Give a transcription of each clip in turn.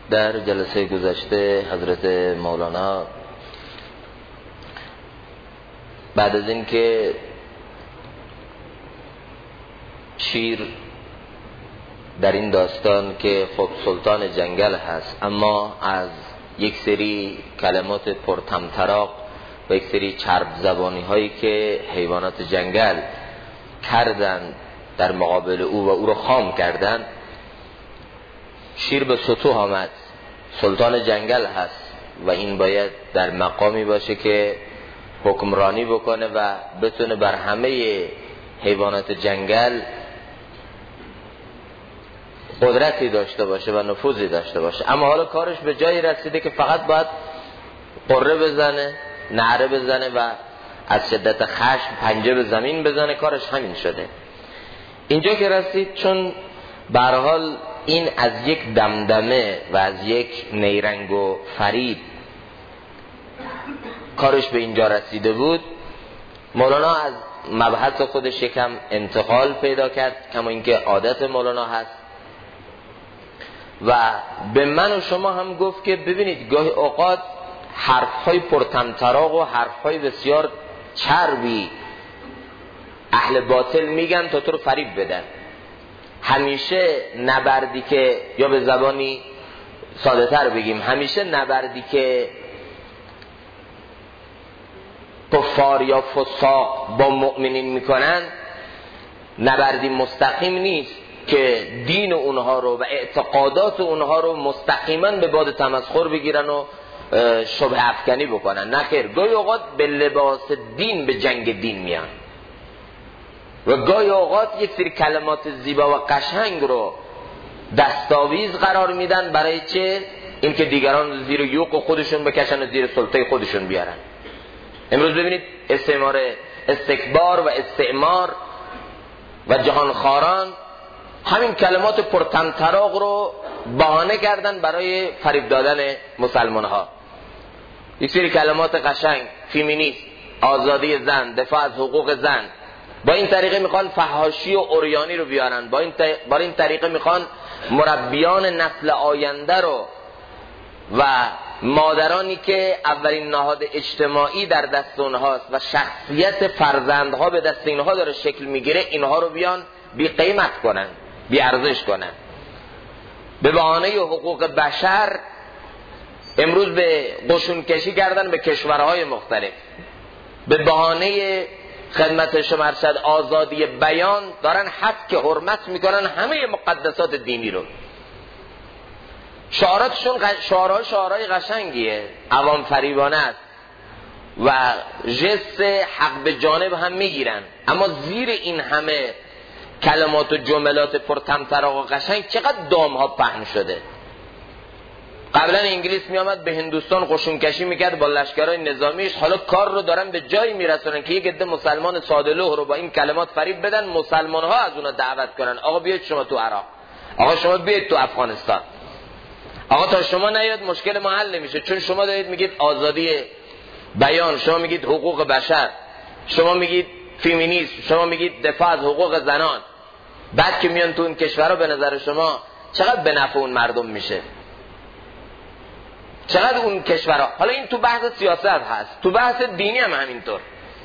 در جلسه گذشته حضرت مولانا بعد از این که شیر در این داستان که خب سلطان جنگل هست، اما از یک سری کلمات پرطمطراق و یک سری چرب زبانی هایی که حیوانات جنگل کردن در مقابل او و او رو خام کردن، شیر به سطوح آمد. سلطان جنگل هست و این باید در مقامی باشه که حکمرانی بکنه و بتونه بر همه حیوانات جنگل قدرتی داشته باشه و نفوذی داشته باشه. اما حالا کارش به جایی رسیده که فقط باید قره بزنه، نعره بزنه و از شدت خشم پنجه به زمین بزنه. کارش همین شده. اینجا که رسید، چون به هر حال این از یک دمدمه و از یک نیرنگ و فریب کارش به اینجا رسیده بود، مولانا از مبحث خودش یکم انتقال پیدا کرد، کما اینکه عادت مولانا هست، و به من و شما هم گفت که ببینید گاهی اوقات حرفهای پرطمطراق و حرفهای بسیار چربی اهل باطل میگن تا تو رو فریب بدن. همیشه نبردی که، یا به زبانی ساده تر بگیم، همیشه نبردی که کفار یا فساق با مؤمنین میکنن نبردی مستقیم نیست که دین اونها رو و اعتقادات اونها رو مستقیما به باد تمسخر بگیرن و شبه افکنی بکنن. نه خیر، گاهی اوقات به لباس دین به جنگ دین میان و گاهی اوقات یک سری کلمات زیبا و قشنگ رو دستاویز قرار میدن برای چه؟ این که دیگران زیر یوق خودشون بکشن و زیر سلطه خودشون بیارن. امروز ببینید استکبار و استعمار و جهانخواران همین کلمات پرطمطراق رو بهانه کردن برای فریب دادن مسلمان ها. یک سری کلمات قشنگ، فیمینیست، آزادی زن، دفاع از حقوق زن، با این طریقه میخوان فحاشی و عریانی رو بیارن. با این طریقه میخوان مربیان نسل آینده رو و مادرانی که اولین نهاد اجتماعی در دست اونهاست و شخصیت فرزندها به دست اینها داره شکل میگیره، اینها رو بیان بی قیمت کنن، بی ارزش کنن. به بهانه حقوق بشر امروز به قشون کشی کردن به کشورهای مختلف. به بهانه خدمت شما ارشد آزادی بیان دارن حق حرمت میکنن همه مقدسات دینی رو. شعاراتشون شعارهای قشنگیه، عوام فریبانه است و جست حق به جانب هم میگیرن، اما زیر این همه کلمات و جملات پرطمطراق و قشنگ چقدر دامها پهن شده. قبلا انگلیس می آمد به هندوستان قشون کشی میکرد با لشکرهای نظامیش، حالا کار رو دارن به جایی میرسونن که یک عده مسلمان ساده لوح رو با این کلمات فریب بدن، مسلمان ها از اونا دعوت کنن آقا بیاید شما تو عراق، آقا شما بیاید تو افغانستان، آقا تا شما نیاد مشکل ما حل نمیشه، چون شما دارید میگید آزادی بیان، شما میگید حقوق بشر، شما میگید فیمینیسم، شما میگید دفاع از حقوق زنان. بعد که میان تو این کشورها به نظر شما چقدر به نفع اون مردم میشه؟ چقدر اون کشورها؟ حالا این تو بحث سیاست هست، تو بحث دینی هم همینطور.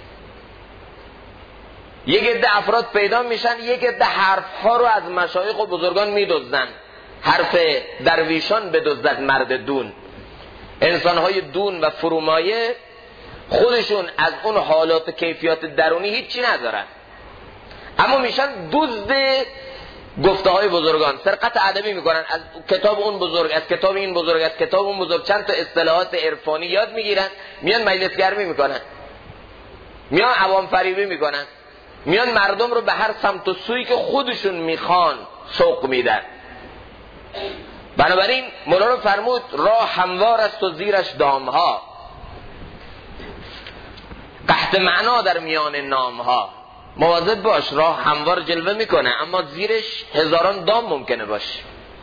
یک عده افراد پیدا میشن، یک عده حرفها رو از مشایخ و بزرگان میدزدن. حرف درویشان بدزدد مرد دون. انسانهای دون و فرومایه خودشون از اون حالات و کیفیات درونی هیچی ندارن، اما میشن دزد گفته های بزرگان، سرقت ادبی میکنن، از کتاب اون بزرگ، از کتاب این بزرگ، از کتاب اون بزرگ چند تا اصطلاحات عرفانی یاد میگیرن، میان مجلس گرمی میکنن، میان عوام فریبی میکنن، میان مردم رو به هر سمت و سویی که خودشون میخوان سوق میدن. بنابراین مولانا فرمود راه هموار است و زیرش دامها، قحط معنا در میان نامها. مواظب باش، راه هموار جلوه میکنه اما زیرش هزاران دام ممکنه باشه.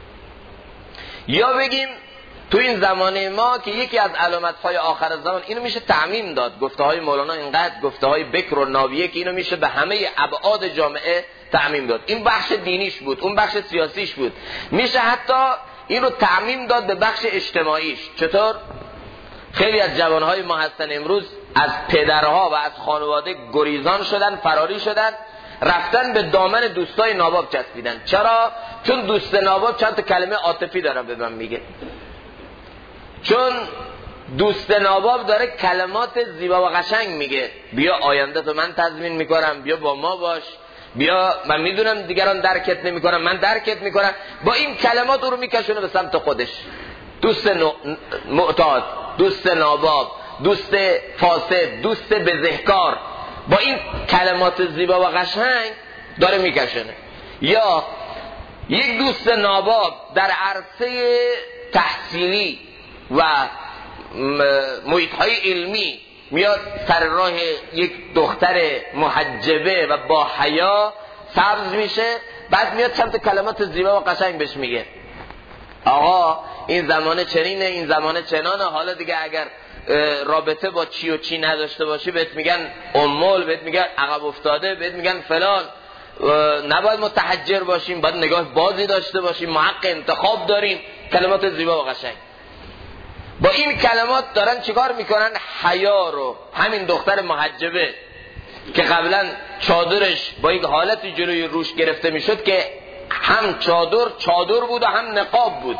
یا بگیم تو این زمانه ما که یکی از علامت‌های آخر زمان، اینو میشه تعمیم داد، گفته های مولانا اینقدر گفته های بکر و ناویه که اینو میشه به همه ابعاد جامعه تعمیم داد. این بخش دینیش بود، اون بخش سیاسیش بود، میشه حتی این رو تعمیم داد به بخش اجتماعیش. چطور؟ خیلی از جوانهای ما هستن امروز از پدرها و از خانواده گریزان شدن، فراری شدن، رفتن به دامن دوستای ناباب چسبیدن. چرا؟ چون دوست ناباب چند تا کلمه عاطفی داره به من میگه، چون دوست ناباب داره کلمات زیبا و قشنگ میگه، بیا آینده تو من تضمین میکنم، بیا با ما باش، بیا من میدونم دیگران درکت نمیکنم، من درکت میکنم. با این کلمات او رو میکشونه به سمت خودش. دوست معتاد، دوست ناباب، دوست فاسد، دوست بزهکار، با این کلمات زیبا و قشنگ داره میکشونه. یا یک دوست ناباب در عرصه تحصیلی و محیط‌های علمی میاد سر راه یک دختر محجبه و با حیا سبز میشه، بعد میاد چند کلمات زیبا و قشنگ بهش میگه آقا این زمانه چنینه، این زمانه چنانه، حالا دیگه اگر رابطه با چی و چی نداشته باشی بهت میگن امول، بهت میگن عقب افتاده، بهت میگن فلان، نباید متحجر باشیم، باید نگاه بازی داشته باشیم، ما حق انتخاب داریم. کلمات زیبا و قشنگ. با این کلمات دارن چیکار میکنن؟ حیا رو، همین دختر محجبه که قبلا چادرش با یک حالتی جلوی روش گرفته میشد که هم چادر بود و هم نقاب بود،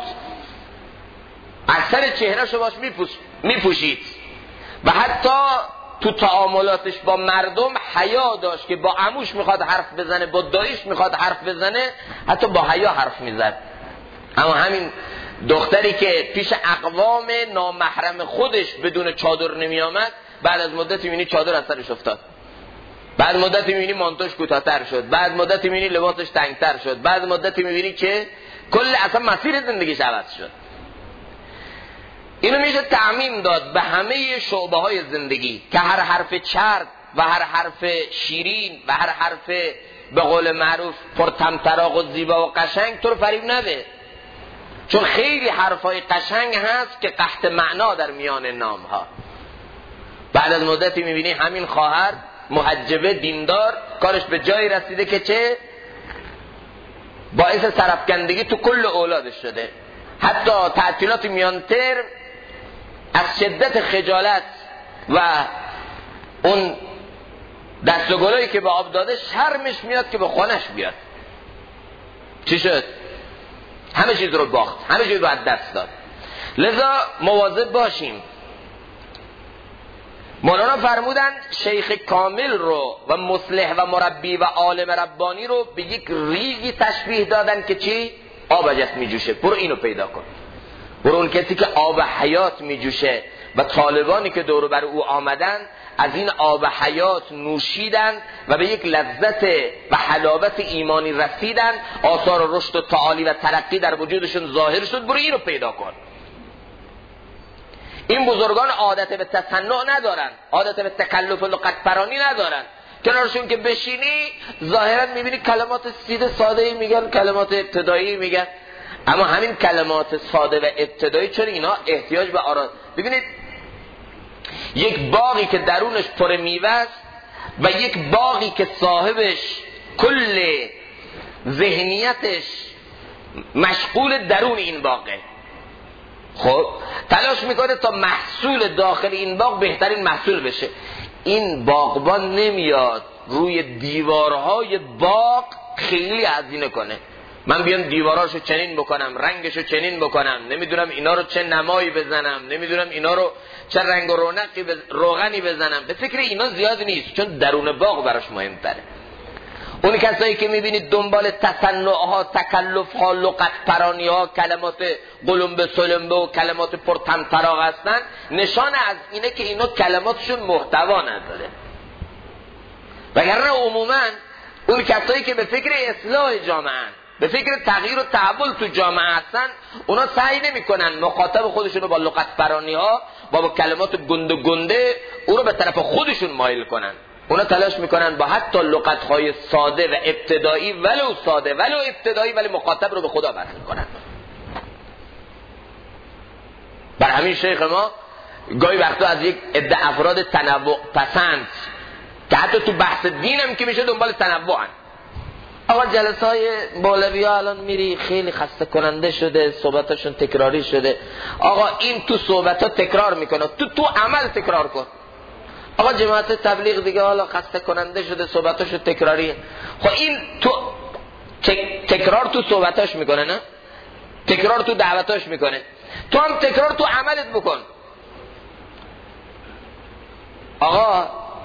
اکثر چهرهشو باش میپوشید و حتی تو تعاملاتش با مردم حیا داشت که با عموش میخواد حرف بزنه، با داییش میخواد حرف بزنه، حتی با حیا حرف میزد. اما همین دختری که پیش اقوام نامحرم خودش بدون چادر نمی آمد، بعد از مدتی میبینی چادر از سرش افتاد، بعد مدتی میبینی مانتوش کوتاه‌تر شد، بعد مدتی میبینی لباسش تنگتر شد، بعد مدتی میبینی که کل اصلا مسیر زندگیش عوض شد. اینو میشه تعمیم داد به همه شعبه های زندگی که هر حرف چرب و هر حرف شیرین و هر حرف به قول معروف پرطمطراق و زیبا و قشنگ تو رو فریب نده، چون خیلی حرفای قشنگ هست که قحط معنا در میان نام ها. بعد از مدتی میبینی همین خواهر محجبه دیندار کارش به جایی رسیده که چه باعث سرفکندگی تو کل اولادش شده. حتی تعطیلات میان ترم از شدت خجالت و اون دست و گلایی که به آب داده شرمش میاد که به خانش بیاد. چی شد؟ همه چیز رو باخت، همه چیز رو از دست داد. لذا مواظب باشیم. مولانا فرمودن شیخ کامل رو و مصلح و مربی و عالم ربانی رو به یک ریگی تشبیه دادن که چی؟ آب جست می جوشه. برو اینو پیدا کن. برو اون کسی که آب حیات می جوشه و طالبانی که دور بر او آمدن از این آب حیات نوشیدن و به یک لذت و حلاوت ایمانی رسیدن، آثار رشد و تعالی و ترقی در وجودشون ظاهر شد. برو اینو پیدا کن. این بزرگان عادت به تصنع ندارن، عادت به تکلف و لغت پرانی ندارن. کنارشون که بشینی ظاهرا میبینی کلمات ساده میگن، کلمات ابتدایی میگن، اما همین کلمات ساده و ابتدایی چون اینا احتیاج به ببینید یک باغی که درونش پر میوه است و یک باغی که صاحبش کل ذهنیتش مشغول درون این باغه، خب تلاش میکنه تا محصول داخل این باغ بهترین محصول بشه. این باغبان نمیاد روی دیوارهای باغ خیلی هزینه کنه، من بیام دیواراشو چنین بکنم، رنگشو چنین بکنم، نمیدونم اینا رو چه نمایی بزنم، نمیدونم اینا رو چه رنگ و رونقی روغنی بزنم، به فکر اینا زیاد نیست، چون درون باغ براش مهمتره. اون کسایی که میبینید دنبال تصنعها، تکلفها، لغت پرانیها، کلمات قلمبه سلمبه و کلمات پرطمطراق هستن، نشان از اینه که اینا کلماتشون محتوا نداره. وگرنه عموما اون کسایی که به فکر اصلاح جامعه، به فکر تغییر و تحول تو جامعه هستن، اونا سعی نمی‌کنن مخاطب خودشون رو با لغت پرانیها، با کلمات گنده او رو به طرف خودشون مایل کنن. اونا تلاش میکنن با حتی لغت‌های ساده و ابتدایی، ولو ساده ولو ابتدایی، ولی مخاطب رو به خدا وصل کنن. بر همین شیخ ما گاهی وقتا از یک عده افراد تنوع پسند که حتی تو بحث دین هم که میشه دنبال تنوعن، آقا جلسه های مولوی ها الان میری خیلی خسته کننده شده، صحبتاشون تکراری شده. آقا این تو صحبت ها تکرار میکنه، تو عمل تکرار کن. آقا جماعت تبلیغ دیگه حالا خسته کننده شده، صحبتاشو تکراریه. خب این تو تکرار تو صحبتاش میکنه، نه تکرار تو دعوتاش میکنه، تو هم تکرار تو عملت بکن. آقا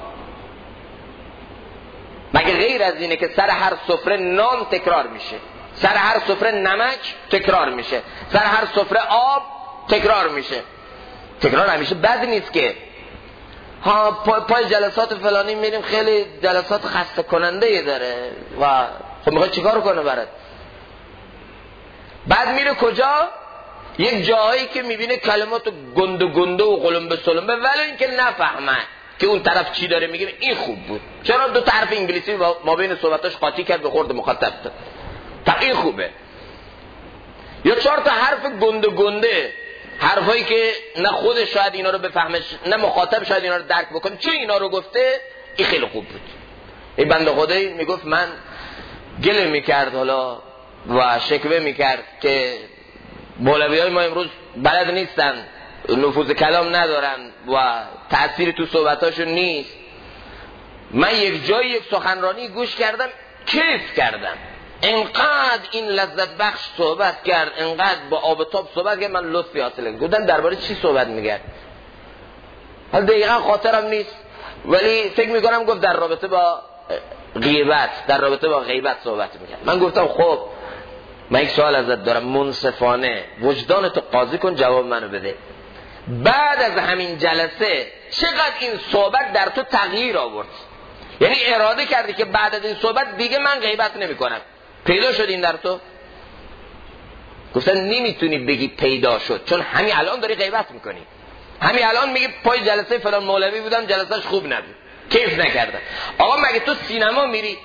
مگه غیر از اینه که سر هر سفره نان تکرار میشه، سر هر سفره نمک تکرار میشه، سر هر سفره آب تکرار میشه؟ تکرار همیشه بد نیست که. ها پای جلسات فلانی میریم خیلی جلسات خسته کننده داره و خب میخواد چیکار کنه برات؟ بعد میره کجا؟ یک جایی که میبینه کلمات گنده و قلمبه سلمبه، ولی اینکه نفهمه که اون طرف چی داره میگه. این خوب بود، چرا دو طرف انگلیسی ما بین صحبتاش قاطی کرد به خورد مخاطب داد، تا این خوبه. یا 4 تا حرف گنده، حرفایی که نه خود شاید اینا رو بفهمه، نه مخاطب شاید اینا رو درک بکنه، چه اینا رو گفته. این خیلی خوب بود. این بنده خدایی میگفت من گله میکرد حالا و شکوه میکرد که مولویای ما امروز بلد نیستن، نفوذ کلام ندارن و تأثیری تو صحبتاشون نیست. من یک جایی یک سخنرانی گوش کردم، کیف کردم، انقدر این لذت بخش صحبت کرد، انقدر با آب تاب صحبت کرد، من لطفی حاصل کردم. درباره چی صحبت میکرد حالا دقیقا خاطرم نیست، ولی فکر میکنم گفت در رابطه با غیبت، در رابطه با غیبت صحبت میکرد. من گفتم خب من یک سوال ازت دارم، منصفانه وجدانتو قاضی کن، جواب منو بده. بعد از همین جلسه چقدر این صحبت در تو تغییر آورد؟ یعنی اراده کردی که بعد از این صحبت دیگه من غیبت نمی کنم. پیدا شد این در تو؟ گفتن نمیتونی بگی پیدا شد، چون همین الان داری غیبت میکنی. همین الان میگی پای جلسه فلان مولوی بودم جلسهش خوب نبود، کیف نکردم. آقا مگه تو سینما میری،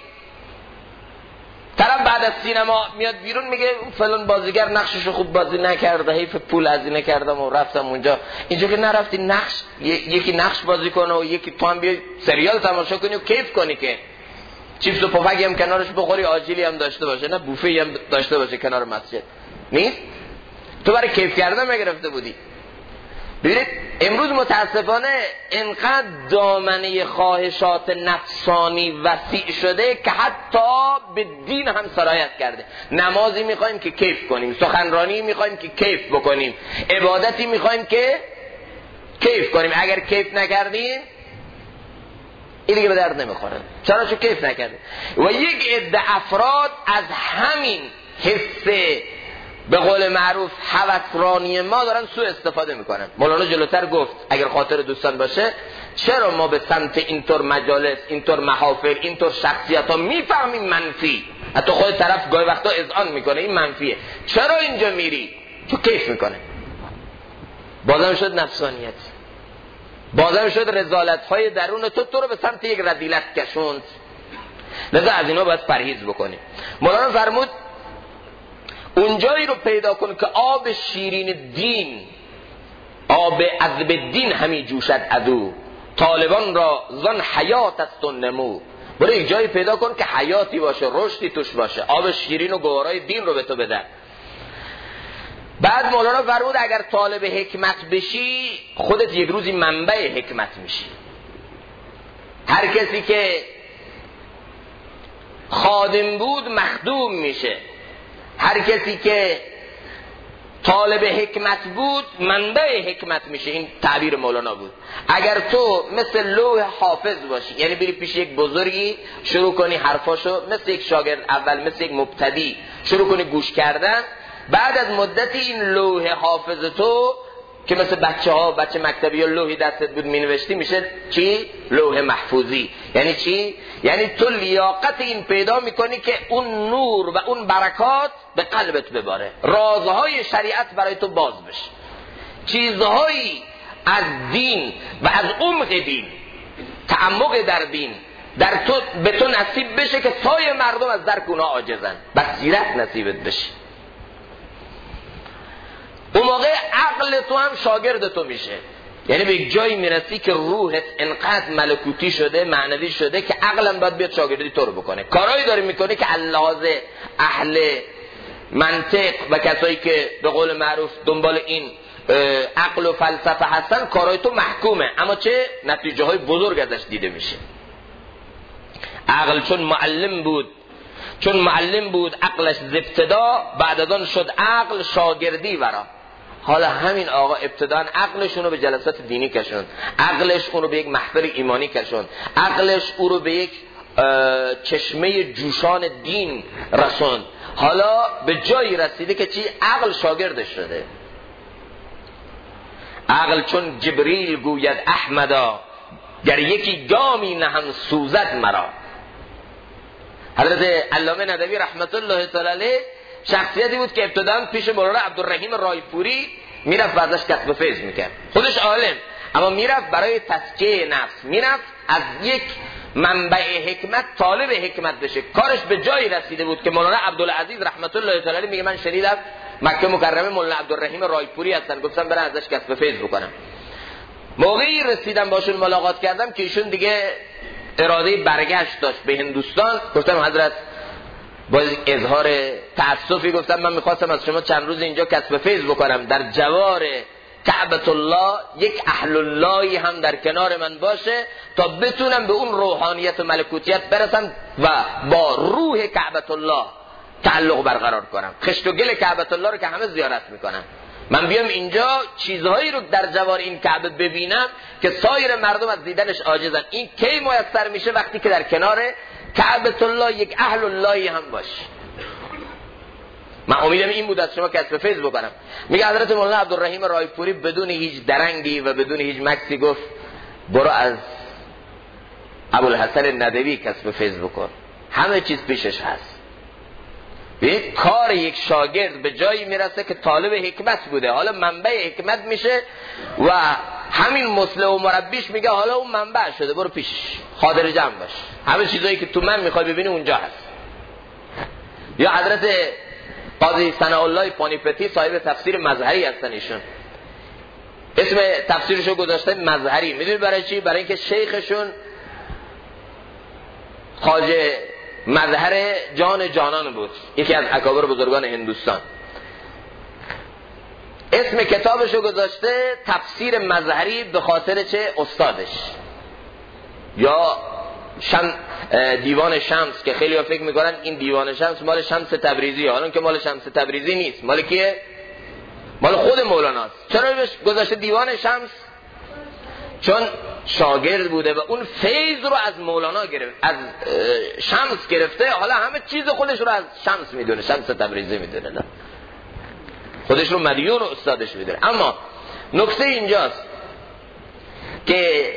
طرف بعد از سینما میاد بیرون میگه فلان بازیگر نقششو خوب بازی نکرده، حیف پول هزینه کردم و رفتم اونجا. اینجا که نرفتی نقش یکی نقش بازی کنه و یکی تو هم بیای سریال تماشا کنی و کیف کنی، که چیپس و پفکی هم کنارش بخوری، آجیلی هم داشته باشه، نه بوفه هم داشته باشه کنار مسجد. نیست؟ تو برای کیف کردن نگرفته بودی. ببینید امروز متاسفانه انقدر دامنه خواهشات نفسانی وسیع شده که حتی به دین هم سرایت کرده. نمازی میخوایم که کیف کنیم، سخنرانی میخوایم که کیف بکنیم، عبادتی میخوایم که کیف کنیم. اگر کیف نکردیم این دیگه به درد نمیخوره. چرا؟ چون کیف نکردیم. و یک عده افراد از همین حس به قول معروف هوسرانی ما دارن سوء استفاده میکنن. مولانا جلوتر گفت اگر خاطر دوستان باشه، چرا ما به سمت اینطور مجالس، اینطور محافل، اینطور شخصیت ها میفهمیم منفی، حتی خود طرف گاهی وقتا اذعان میکنه این منفیه، چرا اینجا میری؟ تو کیف میکنه. بازم شد نفسانیت، بازم شد رذالت های درون تو رو به سمت یک رذیلت کشوند. لذا از اینا باید پرهیز بکنیم. مولانا فرمود اونجایی رو پیدا کن که آب شیرین دین، آب عذب دین همی جوشد عدو، طالبان را زن حیات است و نمو. برو یک جایی پیدا کن که حیاتی باشه، رشدی توش باشه، آب شیرین و گوارای دین رو به تو بده. بعد مولانا فرمود اگر طالب حکمت بشی خودت یک روزی منبع حکمت میشی. هر کسی که خادم بود مخدوم میشه، هر کسی که طالب حکمت بود منبع حکمت میشه. این تعبیر مولانا بود. اگر تو مثل لوح حافظ باشی، یعنی بری پیش یک بزرگی شروع کنی حرفاشو مثل یک شاگرد اول، مثل یک مبتدی شروع کنی گوش کردن، بعد از مدتی این لوح حافظ تو که مثل بچه مکتبی یا لوحی دستت بود مینوشتی میشه چی؟ لوح محفوظی. یعنی چی؟ یعنی تو لیاقت این پیدا میکنی که اون نور و اون برکات به قلبت بباره، رازهای شریعت برای تو باز بشه، چیزهایی از دین و از عمق دین، تعمق در دین در تو به تو نصیب بشه که سایر مردم از درک اونها عاجزن، بصیرت نصیبت بشه. اون موقع عقل تو هم شاگرد تو میشه. یعنی به یک جایی میرسی که روحت انقدر ملکوتی شده، معنوی شده که عقلم باید بیاد شاگردی تو رو بکنه. کارهایی داری میکنه که لحاظ اهل منطق و کسایی که به قول معروف دنبال این عقل و فلسفه هستن، کارهای تو محکومه، اما چه نتیجه های بزرگ ازش دیده میشه. عقل چون معلم بود عقلش ز ابتدا، بعد از آن شد عقل شاگردی ورا. حالا همین آقا ابتداً عقلش اونو به جلسات دینی کشوند، عقلش اونو به یک محفل ایمانی کشوند، عقلش او رو به یک چشمه جوشان دین رسوند. حالا به جایی رسیده که چی؟ عقل شاگردش شده. عقل چون جبریل گوید احمدا، گر یکی گامی نهم سوزد مرا. حضرت علامه ندوی رحمت الله تعالی علیه شخصیتی بود که ابتداً پیش مولانا عبدالرحیم رایپوری میرفت و ازش کسب فیض میکرد. خودش عالم، اما میرفت برای تزکیه نفس، میرفت از یک منبع حکمت طالب حکمت بشه. کارش به جایی رسیده بود که مولانا عبدالعزیز رحمت الله تعالی علیه میگه من شنیدم مکه مکرمه مولانا عبدالرحیم رایپوری هستن، گفتم برای ازش کسب فیض بکنم. موقعی رسیدم باشون ملاقات کردم که ایشون دیگه اراده برگشت داشت به هندوستان. گفتم حضرت با اظهار تأسفی گفتم من میخواستم از شما چند روز اینجا کسب فیض بکنم، در جوار کعبت الله یک اهل اللهی هم در کنار من باشه تا بتونم به اون روحانیت و ملکوتیت برسم و با روح کعبت الله تعلق برقرار کنم. خشت و گل کعبت الله رو که همه زیارت میکنن، من بیام اینجا چیزهایی رو در جوار این کعبه ببینم که سایر مردم از دیدنش عاجزن. این کی میسر میشه؟ وقتی که در کنار کعبت الله یک اهل اللهی هم باشه. من امیدم این بود از شما کسب فیض بکنم. میگه حضرت مولانا عبدالرحیم رایپوری بدون هیچ درنگی و بدون هیچ مکسی گفت برو از ابوالحسن ندوی کسب فیض بکن، همه چیز پیشش هست. به کار یک شاگرد به جایی میرسه که طالب حکمت بوده، حالا منبع حکمت میشه و همین مصلح و مربیش میگه حالا اون منبع شده، برو پیش خاطر جمع باش، همه چیزایی که تو من میخوای ببینی اونجا هست. یا حضرت قاضی ثناءالله پانیپتی صاحب تفسیر مظهری هستن، ایشون اسم تفسیرشو گذاشته مظهری. میدونی برای چی؟ برای اینکه شیخشون خواجه مظهر جان جانان بود، یکی از اکابر بزرگان هندوستان. اسم کتابشو گذاشته تفسیر مظهری به خاطر چه؟ استادش. یا دیوان شمس که خیلی ها فکر میکنن این دیوان شمس مال شمس تبریزیه، حالا که مال شمس تبریزی نیست، مال کیه؟ مال خود مولاناست. چرا بهش گذاشته دیوان شمس؟ چون شاگرد بوده و اون فیض رو از مولانا گرفت، از شمس گرفته، حالا همه چیز خودش رو از شمس میدونه، شمس تبریزی میدونه، خودش رو مدیون و استادش میدونه. اما نکته اینجاست که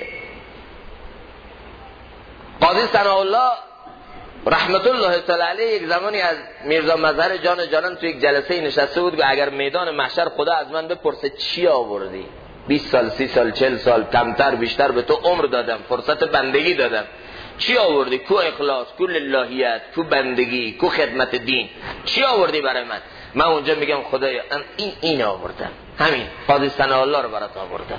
قاضی ثناءالله رحمت الله تعالی علیه یک زمانی از میرزا مظهر جان جانان تو یک جلسه نشسته بود و اگر میدان محشر خدا از من بپرسه چی آوردی، 20 سال 30 سال 40 سال کمتر بیشتر به تو عمر دادم، فرصت بندگی دادم، چی آوردی؟ کو اخلاص، کو للهیت، کو بندگی، کو خدمت دین، چی آوردی برای من؟ من اونجا میگم خدایا این آوردم، همین قاضی ثناءالله رو برات آوردم.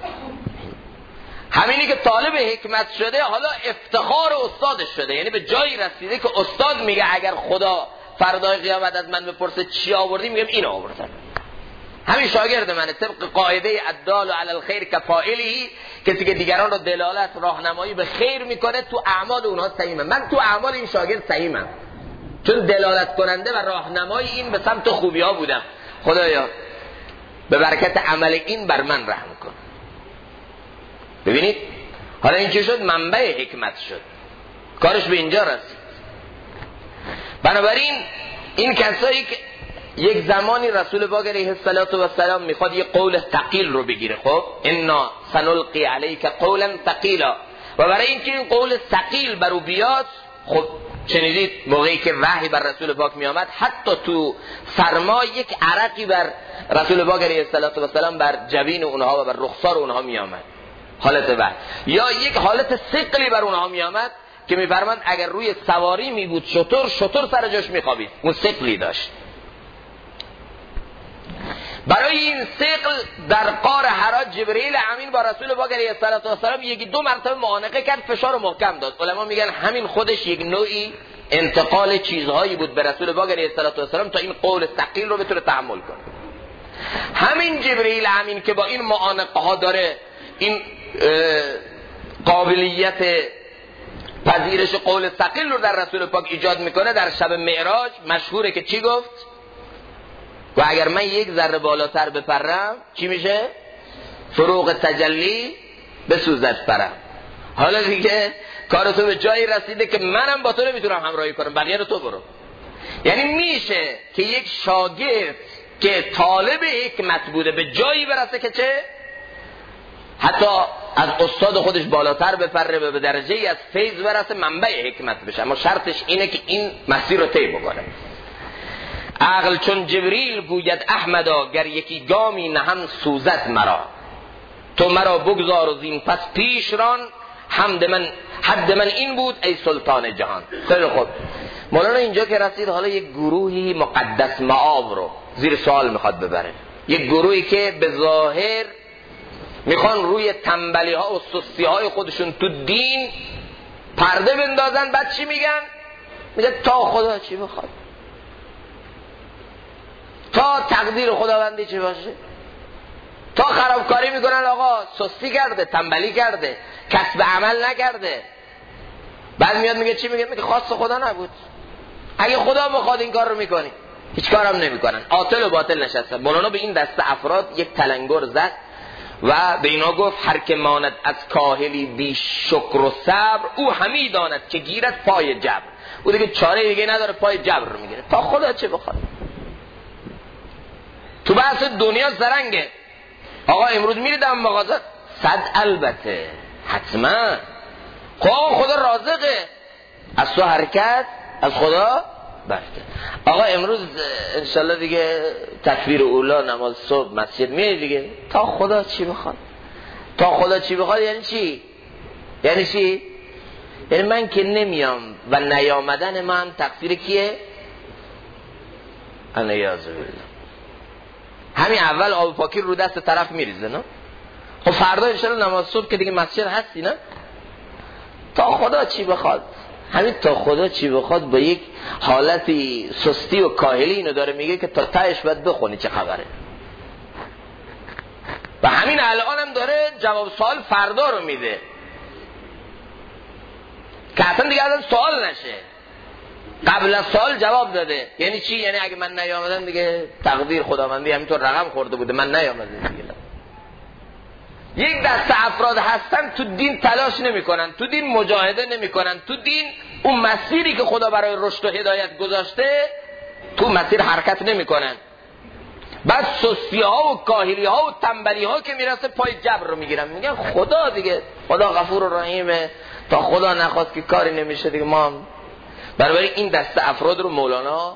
همینی که طالب حکمت شده حالا افتخار استادش شده، یعنی به جایی رسیده که استاد میگه اگر خدا فردای قیامت از من بپرسه چی آوردی، میگم این آوردم. همین شاگرد منه، طبق قاعده الدال علی الخیر کفاعله، کسی که دیگران رو دلالت راهنمایی به خیر میکنه تو اعمال اونها سهیمم. من تو اعمال این شاگرد سهیمم، چون دلالت کننده و راهنمای این به سمت خوبی ها بودم. خدایا به برکت عمل این بر من رحم کن. ببینید حالا این چه شد؟ منبع حکمت شد، کارش به اینجا رسید. بنابراین این کسایی که یک زمانی رسول پاک علیه السلام میخواد یه قول ثقیل رو بگیره، خب انا سنلقی علیک قولا ثقیلا، و برای اینکه این قول ثقیل برو بیاد، خب شنیدید موقعی که وحی بر رسول پاک میامد حتی تو سرما یک عرقی بر رسول پاک علیه السلام بر جبین اونها و بر رخسار اونها میامد، حالت وحی. یا یک حالت ثقلی بر اونها میامد که میفرماند اگر روی سواری می بود شتر سر جاش میخوابید، اون ثقلی داشت. برای این ثقل در غار حرا جبرئیل امین با رسول پاک علیه السلام یکی دو مرتبه معانقه کرد، فشار محکم داد. علما میگن همین خودش یک نوعی انتقال چیزهایی بود به رسول پاک علیه السلام تا این قول ثقیل رو بتونه تحمل کنه. همین جبرئیل امین که با این معانقه ها داره این قابلیت پذیرش قول ثقیل رو در رسول پاک ایجاد میکنه، در شب معراج مشهوره که چی گفت؟ و اگر من یک ذره بالاتر بپرم چی میشه؟ فروغ تجلی بسوزد پرم. حالا دیگه کار تو به جایی رسیده که منم با تو نمیتونم همراهی کنم، بقیه رو تو برو. یعنی میشه که یک شاگرد که طالب حکمت بوده به جایی برسه که چه؟ حتی از استاد خودش بالاتر بپره، به درجه ای از فیض برسه، منبع حکمت بشه، اما شرطش اینه که این مسیر رو طی بکنه. عقل چون جبریل گوید احمدا، گر یکی گامی نهم سوزد مرا. تو مرا بگذار و زین پس پیش ران، حد من این بود ای سلطان جهان. خیلی خوب، مولانا اینجا که رسید حالا یک گروهی مقدس مآب رو زیر سوال میخواد ببره. یک گروهی که به ظاهر میخوان روی تنبلی ها و سستی های خودشون تو دین پرده بندازن. بعد چی میگن؟ میگن تا خدا چی بخواد، تا تقدیر خداوندی چی باشه، تا خرابکاری میکنن آقا سستی کرده، تنبلی کرده، کسب عمل نکرده. بعد میاد میگه چی؟ میگه خواست خدا نبود، اگه خدا بخواد این کار رو میکنی، هیچ کارم نمیکنن، عاطل و باطل نشستن. مولانا به این دسته افراد یک تلنگر زد و به اینا گفت هر که ماند از کاهلی بی شکر و صبر، او همی داند که گیرد پای جبر. او دیگه چاره دیگه نداره، پای جبر رو میگیره، تا خدا چه بخواد. تو بحث دنیا زرنگه. آقا امروز میرید هم مغازه، صد البته حتما خدا رازقه، از تو حرکت از خدا برکت. آقا امروز انشالله دیگه تکبیر اولا نماز صبح مسجد میری دیگه، تا خدا چی بخواد. تا خدا چی بخواد یعنی چی؟ یعنی چی؟ یعنی من که نمیام و نیامدن من تقصیر کیه؟ انیاذ بالله. همین اول آب پاکی رو دست طرف میریزه نه؟ خب فردا انشالله نماز صبح که دیگه مسجد هستی نه؟ تا خدا چی بخواد. همین تا خدا چی بخواد با یک حالتی سستی و کاهلی اینو داره میگه که تا تهش باید بخونی چه خبره. و همین الان هم داره جواب سوال فردا رو میده که اصلا دیگه ازش سوال نشه. قبل از سوال جواب داده. یعنی چی؟ یعنی اگه من نیامدم دیگه تقدیر خداوندی همینطور رقم خورده بوده، من نیامدم دیگه. یک دسته افراد هستن تو دین تلاش نمی کنن، تو دین مجاهده نمی کنن، تو دین اون مسیری که خدا برای رشد و هدایت گذاشته تو مسیر حرکت نمی کنن. بعد سستی ها و کاهلی ها و تنبلی ها که میرسه پای جبر رو میگیرن، میگن خدا دیگه، خدا غفور و رحیمه، تا خدا نخواست که کاری نمیشه دیگه ما هم. برای این دسته افراد رو مولانا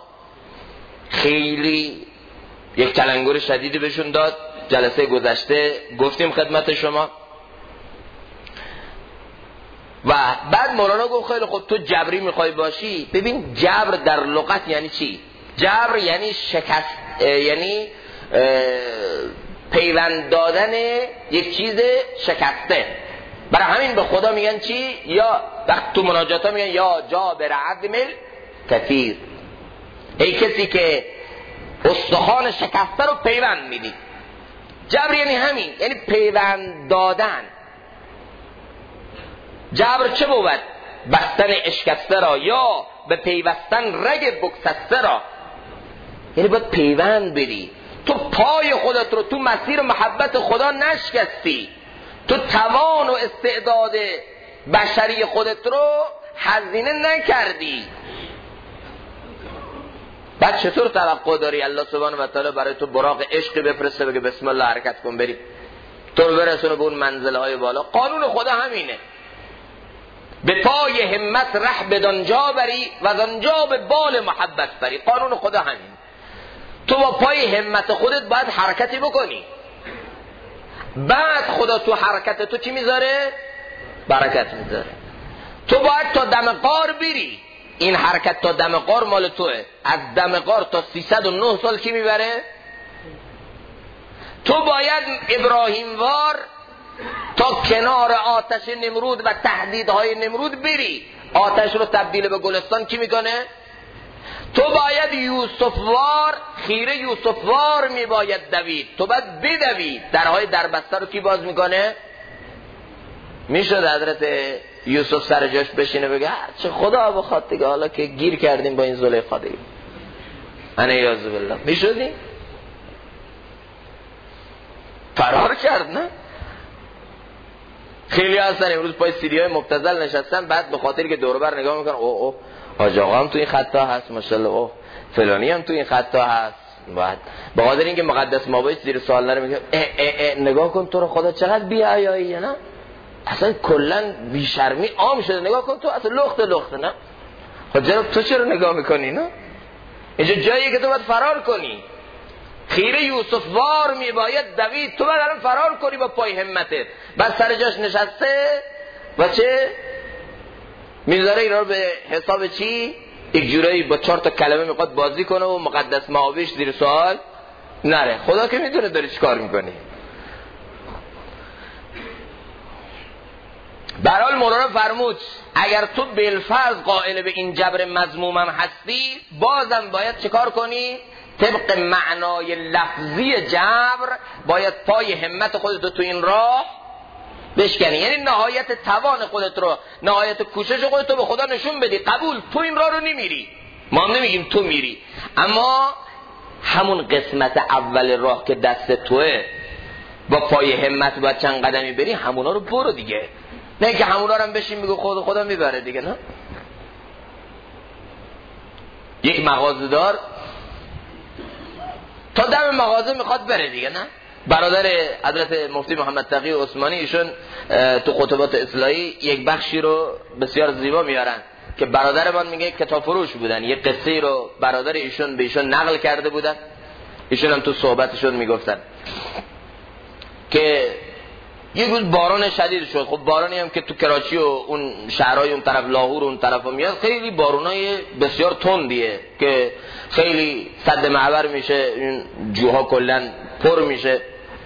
خیلی یک تلنگر شدیدی بهشون داد. جلسه گذشته گفتیم خدمت شما. و بعد مولانا گفت خیلی خب تو جبری میخوای باشی. ببین جبر در لغت یعنی چی؟ جبر یعنی شکست، یعنی پیوند دادن یک چیز شکسته. برای همین به خدا میگن چی؟ یا وقت تو مناجات ها میگن یا جابر عدمل کثیر، ای کسی که استخوان شکسته رو پیوند میدی. جبر یعنی همین، یعنی پیوند دادن. جبر چه بود؟ بستن اشکسته را یا به پیوستن رگ بگسسته را. یعنی باید پیوند بدی. تو پای خودت رو تو مسیر محبت خدا نشکستی، تو توان و استعداد بشری خودت رو هزینه نکردی. بعد چطور توقع داری الله سبحانه و تعالی برای تو براق عشقی بفرسته بگه بسم الله حرکت کن بریم تو رو برسونه به اون منزله های بالا؟ قانون خدا همینه، به پای همت ره بدانجا بری و دانجا به بال محبت بری. قانون خدا همین. تو با پای همت خودت باید حرکتی بکنی، بعد خدا تو حرکت تو چی میذاره؟ برکت میذاره. تو باید تا دم غار بری. این حرکت تا دم غار مال توه. از دم غار تا 309 سال کی میبره؟ تو باید ابراهیم وار تا کنار آتش نمرود و تهدیدهای نمرود بری. آتش رو تبدیل به گلستان کی میکنه؟ تو باید یوسف وار، خیره یوسف وار میباید دوید. تو باید بدوید. درهای دربسته رو کی باز میکنه؟ میشد حضرت یوسف سر جاش بشینه بگه چه خدا بخواد دیگه، حالا که گیر کردیم با این زلیخا دیگه، انیاذ بالله. میشدی؟ فرار کرد. نه خیلی هستن امروز پای سیدی های مبتذل نشستن، بعد به خاطر که دور بر نگاه میکنن اوه حاج آقا هم تو این خطا هست ماشاءالله، اوه فلانی هم تو این خطا هست، بعد به خاطر اینکه مقدس مابعث زیر سوال نره میگه نگاه کن تو رو خدا چقدر بی‌حیایی، نه اصلا کلا بی‌شرمی عام شده، نگاه کن تو اصلا لخت نه. خب جناب تو چرا نگاه میکنی؟ نه اینجا جاییه که تو باید فرار کنی. خیره یوسف وار میباید دوید. تو باید الان فرار کنی با پای همتت. بعد سر جاش نشسته و چه میذاره اینا رو به حساب چی؟ یک جورایی با 4 تا کلمه میخواد بازی کنه و مقدس معابیش زیر سوال نره. خدا که میدونه داری چی کار میکنی. برحال مولانا فرمود اگر تو بالفرض قائل به این جبر مذمومم هستی، بازم باید چه کار کنی؟ طبق معنای لفظی جبر باید پای همت خودت تو این راه بشکنی. یعنی نهایت توان خودت رو، نهایت کوشش خودت رو به خدا نشون بدی. قبول، تو این راه رو نمیری، ما هم نمیگیم تو میری، اما همون قسمت اول راه که دست توه با پای همت باید چند قدمی بری، همونا رو برو دیگه. نه که همونا رو هم بشین میگو خدا میبره دیگه. نه یک مغازه‌دار تا دم مغازه میخواد بره دیگه. نه برادر حضرت مفتی محمد تقی عثمانی ایشون تو خطبات اصلاحی یک بخشی رو بسیار زیبا میارن که برادر من میگه کتاب فروش بودن، یک قصه رو برادر ایشون به ایشون نقل کرده بودن، ایشون هم تو صحبتشون میگفتن که یک روز باران شدید شد. خب بارانی هم که تو کراچی و اون شهرهای اون طرف لاهور و اون طرف میاد خیلی بارونای بسیار تندیه که خیلی سد معبر میشه، این جوها کلن پر میشه.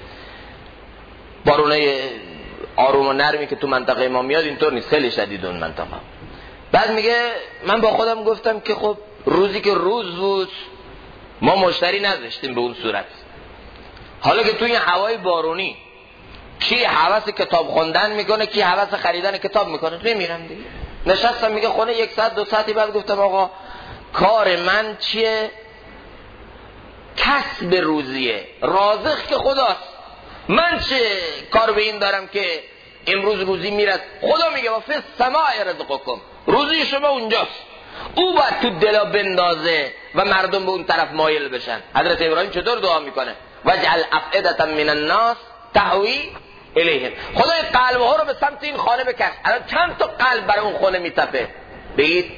بارونای آروم و نرمی که تو منطقه ما میاد اینطور نیست، خیلی شدید اون منطقه. بعد میگه من با خودم گفتم که خب روزی که روز بود ما مشتری نداشتیم به اون صورت، حالا که تو این هوای بارونی کی هوس کتاب خوندن میکنه، کی هوس خریدن کتاب میکنه؟ نمیرم دیگه. نشستم میگه خونه 1 ساعت 2 ساعتی، بعد گفتم آقا کار من چیه؟ کسب روزیه، رازق که خداست، من چه کار به این دارم که امروز روزی میرد؟ خدا میگه وفی السماء رزقکم، روزی شما اونجاست، او باید تو دلا بندازه و مردم به اون طرف مایل بشن. حضرت ابراهیم چطور دعا میکنه؟ وجعل افئدة من الناس تهوی الیهم، خدای قلب ها رو به سمت این خانه بکش. الان چند تا قلب برای اون خانه میتپه؟ بگید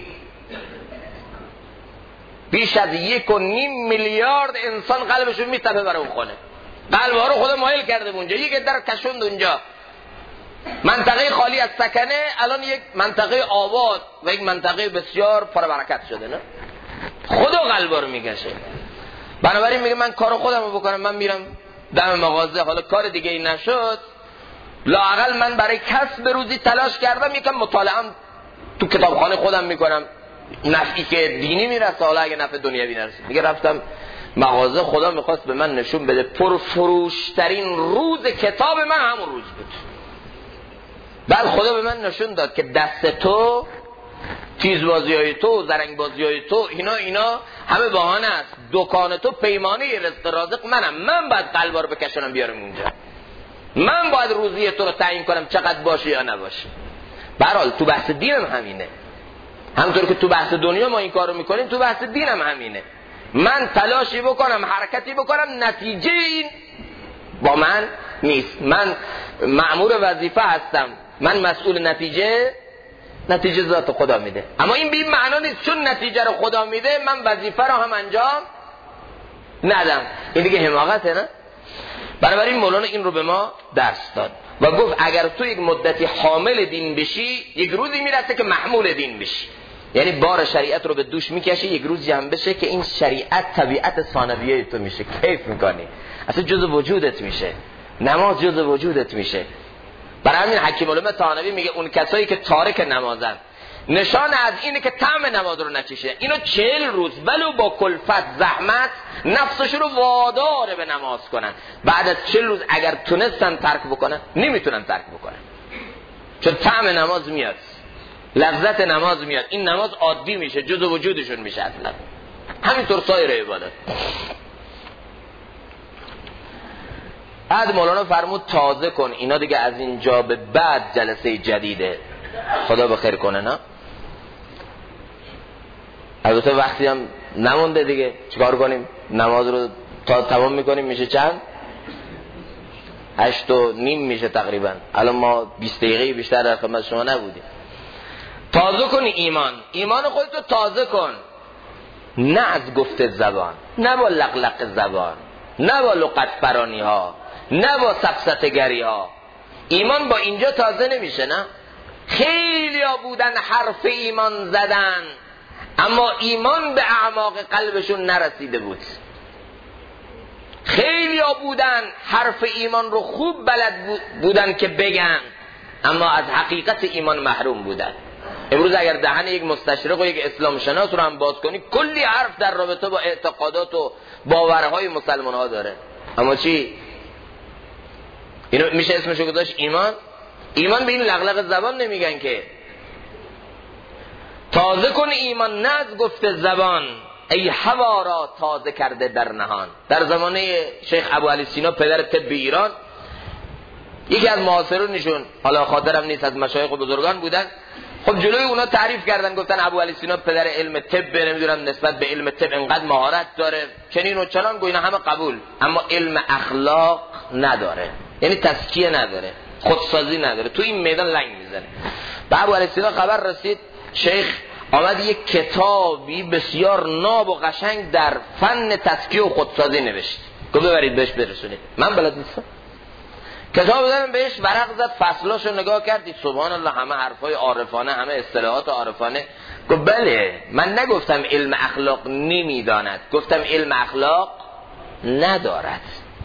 بیش از 1.5 میلیارد انسان قلبشون میتپه برای اون خانه. قلب ها رو خدا مایل کرده اونجا، یک در کشوند اونجا. منطقه خالی از سکنه الان یک منطقه آباد و یک منطقه بسیار پربرکت شده. نه خدا قلب ها رو میکشه. بنابراین میگه من کار خودم رو بکنم، من میرم دم مغازه، حالا کار دیگه ای نشد، لااقل من برای کسب روزی تلاش کردم، یکم مطالعه تو کتابخانه خودم میکنم، نفعی که دینی میرسه، حالا اگه نفع دنیوی نرسه. دیگه رفتم مغازه، خدا میخواست به من نشون بده پرفروشترین روز کتاب من همون روز بود. بعد خدا به من نشون داد که دست تو، تیزبازی های تو، زرنگ بازی های تو، اینا همه بهانه است. دکان تو پیمانه رزق رازق منم، من باید قلبا رو بکشونم بیارم اونجا، من باید روزی تو رو تعیین کنم چقدر باشه یا نباشه. برحال تو بحث دینم همینه، همونطور که تو بحث دنیا ما این کار رو میکنیم، تو بحث دینم همینه. من تلاشی بکنم، حرکتی بکنم، نتیجه این با من نیست. من مأمور وظیفه هستم، من مسئول نتیجه ذات خدا میده. اما این به این معنا نیست چون نتیجه رو خدا میده من وظیفه رو هم انجام ندم. این دیگه حماقته. نه بنابراین مولانا این رو به ما درس داد و گفت اگر تو یک مدتی حامل دین بشی، یک روزی میرسه که محمول دین بشی. یعنی بار شریعت رو به دوش میکشی، یک روز جمع بشه که این شریعت طبیعت ثانویه تو میشه، کیف میکنی، اصلا جزء وجودت میشه، نماز جزء وجودت میشه. برای همین حکیم علامه طحاوی میگه اون کسایی که تارک نمازن نشان از اینه که طعم نماز رو نچشیدن. اینو 40 روز ولو با کلفت زحمت نفسش رو وادار به نماز کنن، بعد از 40 روز اگر تونستن ترک بکنن نمیتونن ترک بکنن، چون طعم نماز میاد، لذت نماز میاد، این نماز عادی میشه، جزء وجودشون میشه اصلا. همینطور سایر عبادت. بعد مولانا فرمود تازه کن، اینا دیگه از اینجا به بعد جلسه جدیده، خدا بخیر کنه. نه البته وقتی هم نمونده دیگه، چیکار کنیم؟ نماز رو تا تمام میکنیم، میشه چند؟ 8:30 میشه تقریبا. الان ما 20 دقیقه بیشتر در خدمت شما نبودیم. تازه کن ایمان خودتو تازه کن، نه از گفت زبان، نه با لقلق زبان، نه با لغت فرانی ها، نه با سفسطه گری ها. ایمان با اینجا تازه نمیشه. نه خیلی ها بودن حرف ایمان زدن اما ایمان به اعماق قلبشون نرسیده بود. خیلی ها بودن حرف ایمان رو خوب بلد بودن که بگن اما از حقیقت ایمان محروم بودن. امروز اگر دهن یک مستشرق و یک اسلام شناس رو هم باز کنی کلی حرف در رابطه با اعتقادات و باورهای مسلمان ها داره، اما چی؟ اینو میشه اسمشو گذاشت ایمان به این لغلق زبان نمیگن که. تازه کن ایمان، نه از گفت زبان، ای هوا را تازه کرده در نهان. در زمانه شیخ ابوعلی سینا پدر طب ایران، یکی از معاصرونشون، حالا خاطرم نیست، از مشایخ و بزرگان بودن، خب جلوی اونا تعریف کردن، گفتن ابوعلی سینا پدر علم طب، نمیدونم نسبت به علم طب انقدر مهارت داره، چنین و چنان، گوینا همه قبول، اما علم اخلاق نداره، یعنی تزکیه نداره، خودسازی نداره، تو این میدان لنگ میزنه. به ابوعلی سینا خبر رسید شیخ آمد یک کتابی بسیار ناب و قشنگ در فن تزکیه و خودسازی نوشت، گفت ببرید بهش برسونید. من بلد نیستم. کتاب دادم بهش، ورق زد، فصلاشو نگاه کردید، سبحان الله همه حرفای عارفانه، همه اصطلاحات عارفانه. گفت بله، من نگفتم علم اخلاق نمیداند، گفتم علم اخلاق ندارد.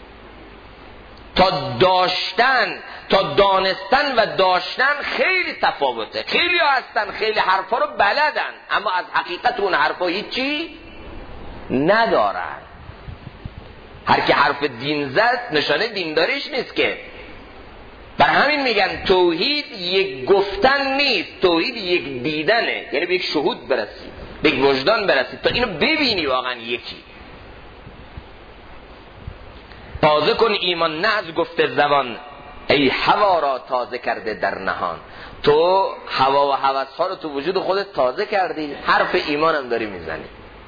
تا دانستن و داشتن خیلی تفاوته. خیلی ها هستن خیلی حرفا رو بلدن اما از حقیقت اون حرفا هیچی ندارن. هر کی حرف دین زد نشانه دینداریش نیست که. بر همین میگن توحید یک گفتن نیست، توحید یک دیدنه، یعنی به یک شهود برسی، به یک وجدان برسی تا اینو ببینی واقعا یکی. تازه کن ایمان، نه از گفت زبان، ای هوا را تازه کرده در نهان. تو هوا و هوس ها رو تو وجود خودت تازه کردی، حرف ایمان هم داری میزنی.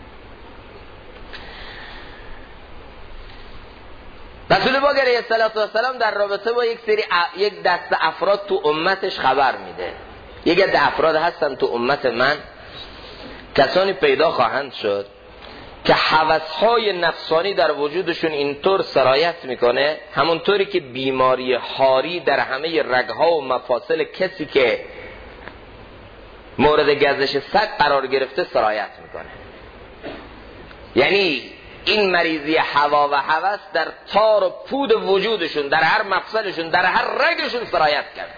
رسول پاک علیه السلام در رابطه با یک دست افراد تو امتش خبر میده. یک عده افراد هستن تو امت من، کسانی پیدا خواهند شد که هوس‌های نفسانی در وجودشون اینطور سرایت میکنه، همونطوری که بیماری هاری در همه رگها و مفاصل کسی که مورد گزش سگ قرار گرفته سرایت میکنه. یعنی این مریضی هوا و هوس در تار و پود وجودشون، در هر مفصلشون، در هر رگشون سرایت کرده.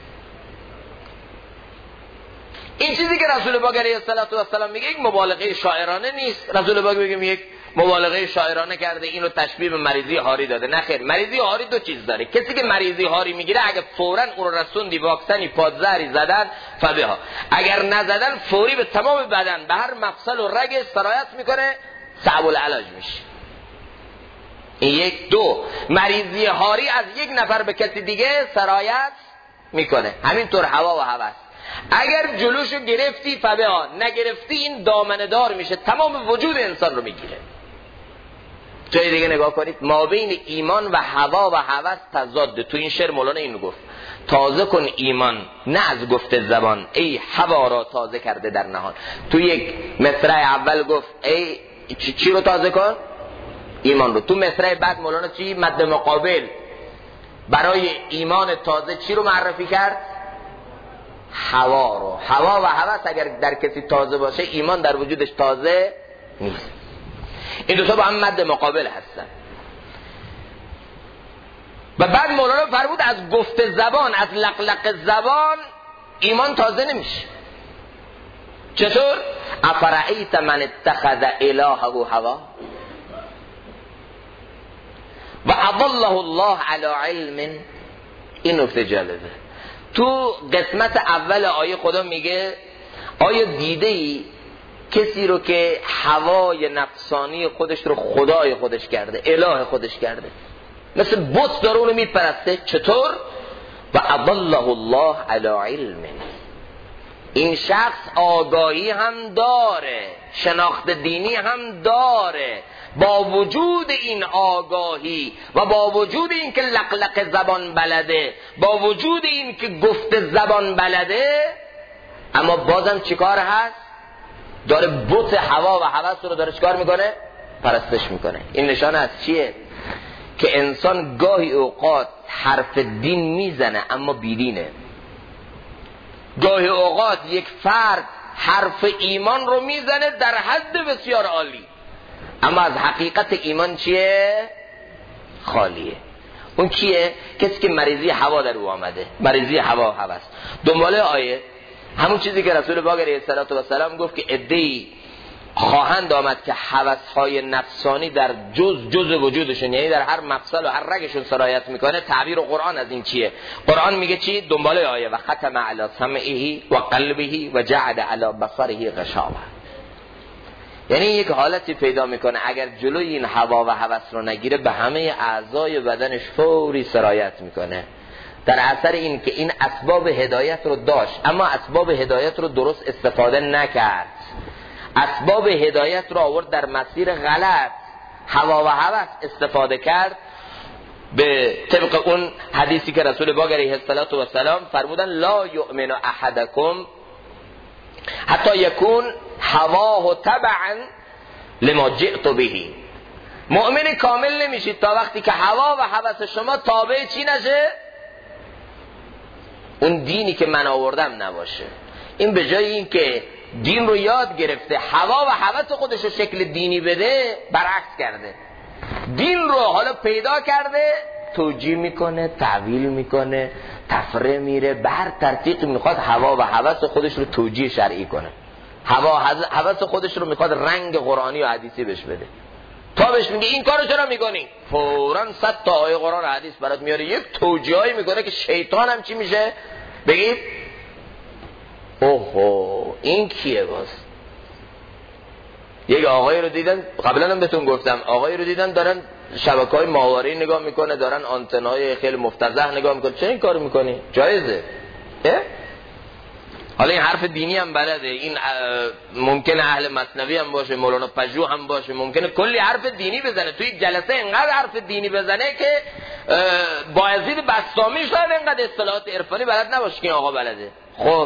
این چیزی که رسول پاک علیه السلام میگه یک مبالغه شاعرانه نیست. رسول پاک میگه یک مبالغه شاعرانه کرده، اینو تشبیه به مریضی هاری داده. نه خیر، مریضی هاری دو چیز داره. کسی که مریضی هاری میگیره اگه فوراً اون رو رسوندی واکسنی پادزهری زدن فبها، اگر نزدن فوری به تمام بدن به هر مفصل و رگ سرایت میکنه، صعب العلاج میشه. این یک. دو، مریضی هاری از یک نفر به کسی دیگه سرایت میکنه. همینطور هوا و هوس، اگر جلوشو گرفتی فبها، نگرفتی این دامنه دار میشه، تمام وجود انسان رو میگیره. جای دیگه نگاه کنید، ما بین ایمان و هوا و هوس تضاد. تو این شعر مولانا اینو گفت، تازه کن ایمان، نه از گفت زبان، ای هوا را تازه کرده در نهان. تو یک مصرع اول گفت ای چی رو تازه کن؟ ایمان رو. تو مصرع بعد مولانا چی؟ مد مقابل برای ایمان تازه چی رو معرفی کرد؟ هوا رو. هوا و هوس اگر در کسی تازه باشه ایمان در وجودش تازه نیست. این دو تا با هم مد مقابل هستن. و بعد مولانا فرمود از گفت زبان، از لقلق زبان ایمان تازه نمیشه. چطور؟ افرعیت من اتخذ الهه هوا و اضله الله علی علم. این نکته جالبه. تو قسمت اول آیه خدا میگه آیا دیده ای کسی رو که هوای نفسانی خودش رو خدای خودش کرده، اله خودش کرده، مثل بت داره اونو میپرسته؟ چطور؟ و اضله الله علی علم. این شخص آگاهی هم داره، شناخت دینی هم داره، با وجود این آگاهی و با وجود این که لقلق زبان بلده، با وجود این که گفت زبان بلده، اما بازم چیکار هست؟ داره بت هوا و هوس رو داره چیکار میکنه؟ پرستش میکنه. این نشانه از چیه؟ که انسان گاهی اوقات حرف دین میزنه اما بیدینه. گاهی اوقات یک فرد حرف ایمان رو میزنه در حد بسیار عالی، اما از حقیقت ایمان چیه؟ خالیه. اون کیه؟ کسی که مریضی هوا در او آمده، مریضی هوا و هوس. دنباله آیه همون چیزی که رسول پاک علیه السلام گفت که عده‌ای خواهند آمد که هوس‌های نفسانی در جز وجودشون، یعنی در هر مفصل و هر رگشون سرایت میکنه. تعبیر قرآن از این چیه؟ قرآن میگه چی؟ دنباله آیه و ختم علی سمعه و قلبه و جعل علی بصره غشاوه. یعنی یک حالتی پیدا میکنه اگر جلوی این هوا و هوس رو نگیره به همه اعضای بدنش فوری سرایت میکنه، در اثر این که این اسباب هدایت رو داشت اما اسباب هدایت رو درست استفاده نکرد، اسباب هدایت رو آورد در مسیر غلط، هوا و هوس استفاده کرد. به طبق اون حدیثی که رسول پاک علیه السلام فرمودن لا یؤمن احدکم حتی یکون هواه تبعا لما جئت به. مؤمن کامل نمیشید تا وقتی که هوا و هوس شما تابع چی نشه؟ اون دینی که من آوردم نباشه. این به جای این که دین رو یاد گرفته هوا و هوس خودش رو شکل دینی بده، برعکس کرده. دین رو حالا پیدا کرده، توجیه میکنه، تعویل میکنه، تفره میره، به هر ترتیب میخواد هوا و هوس خودش رو توجیه شرعی کنه. هوا هوس خودش رو میخواد رنگ قرآنی و حدیثی بهش بده. تا بهش میگه این کارو چرا میکنی؟ فوراً 100 تا آیه قرآن و حدیث برات میاره، یک توجیهی میکنه که شیطان هم چی میشه؟ بگید اوهو این کیه؟ باز یک آقایی رو دیدن، قبلا هم بهتون گفتم، آقایی رو دیدن دارن شبکه‌های ماهواره‌ای نگاه میکنه، دارن آنتن‌های خیلی مفتضح نگاه میکنه. چرا این کارو میکنی؟ جایزه؟ حالا این حرف دینی هم بلده، این ممکنه اهل مثنوی هم باشه، مولانا پژوه هم باشه، ممکنه کلی حرف دینی بزنه. توی جلسه اینقدر حرف دینی بزنه که بایزید بسطامی شاید اینقدر اصطلاحات عرفانی بلد نباشه که این آقا بلده. خب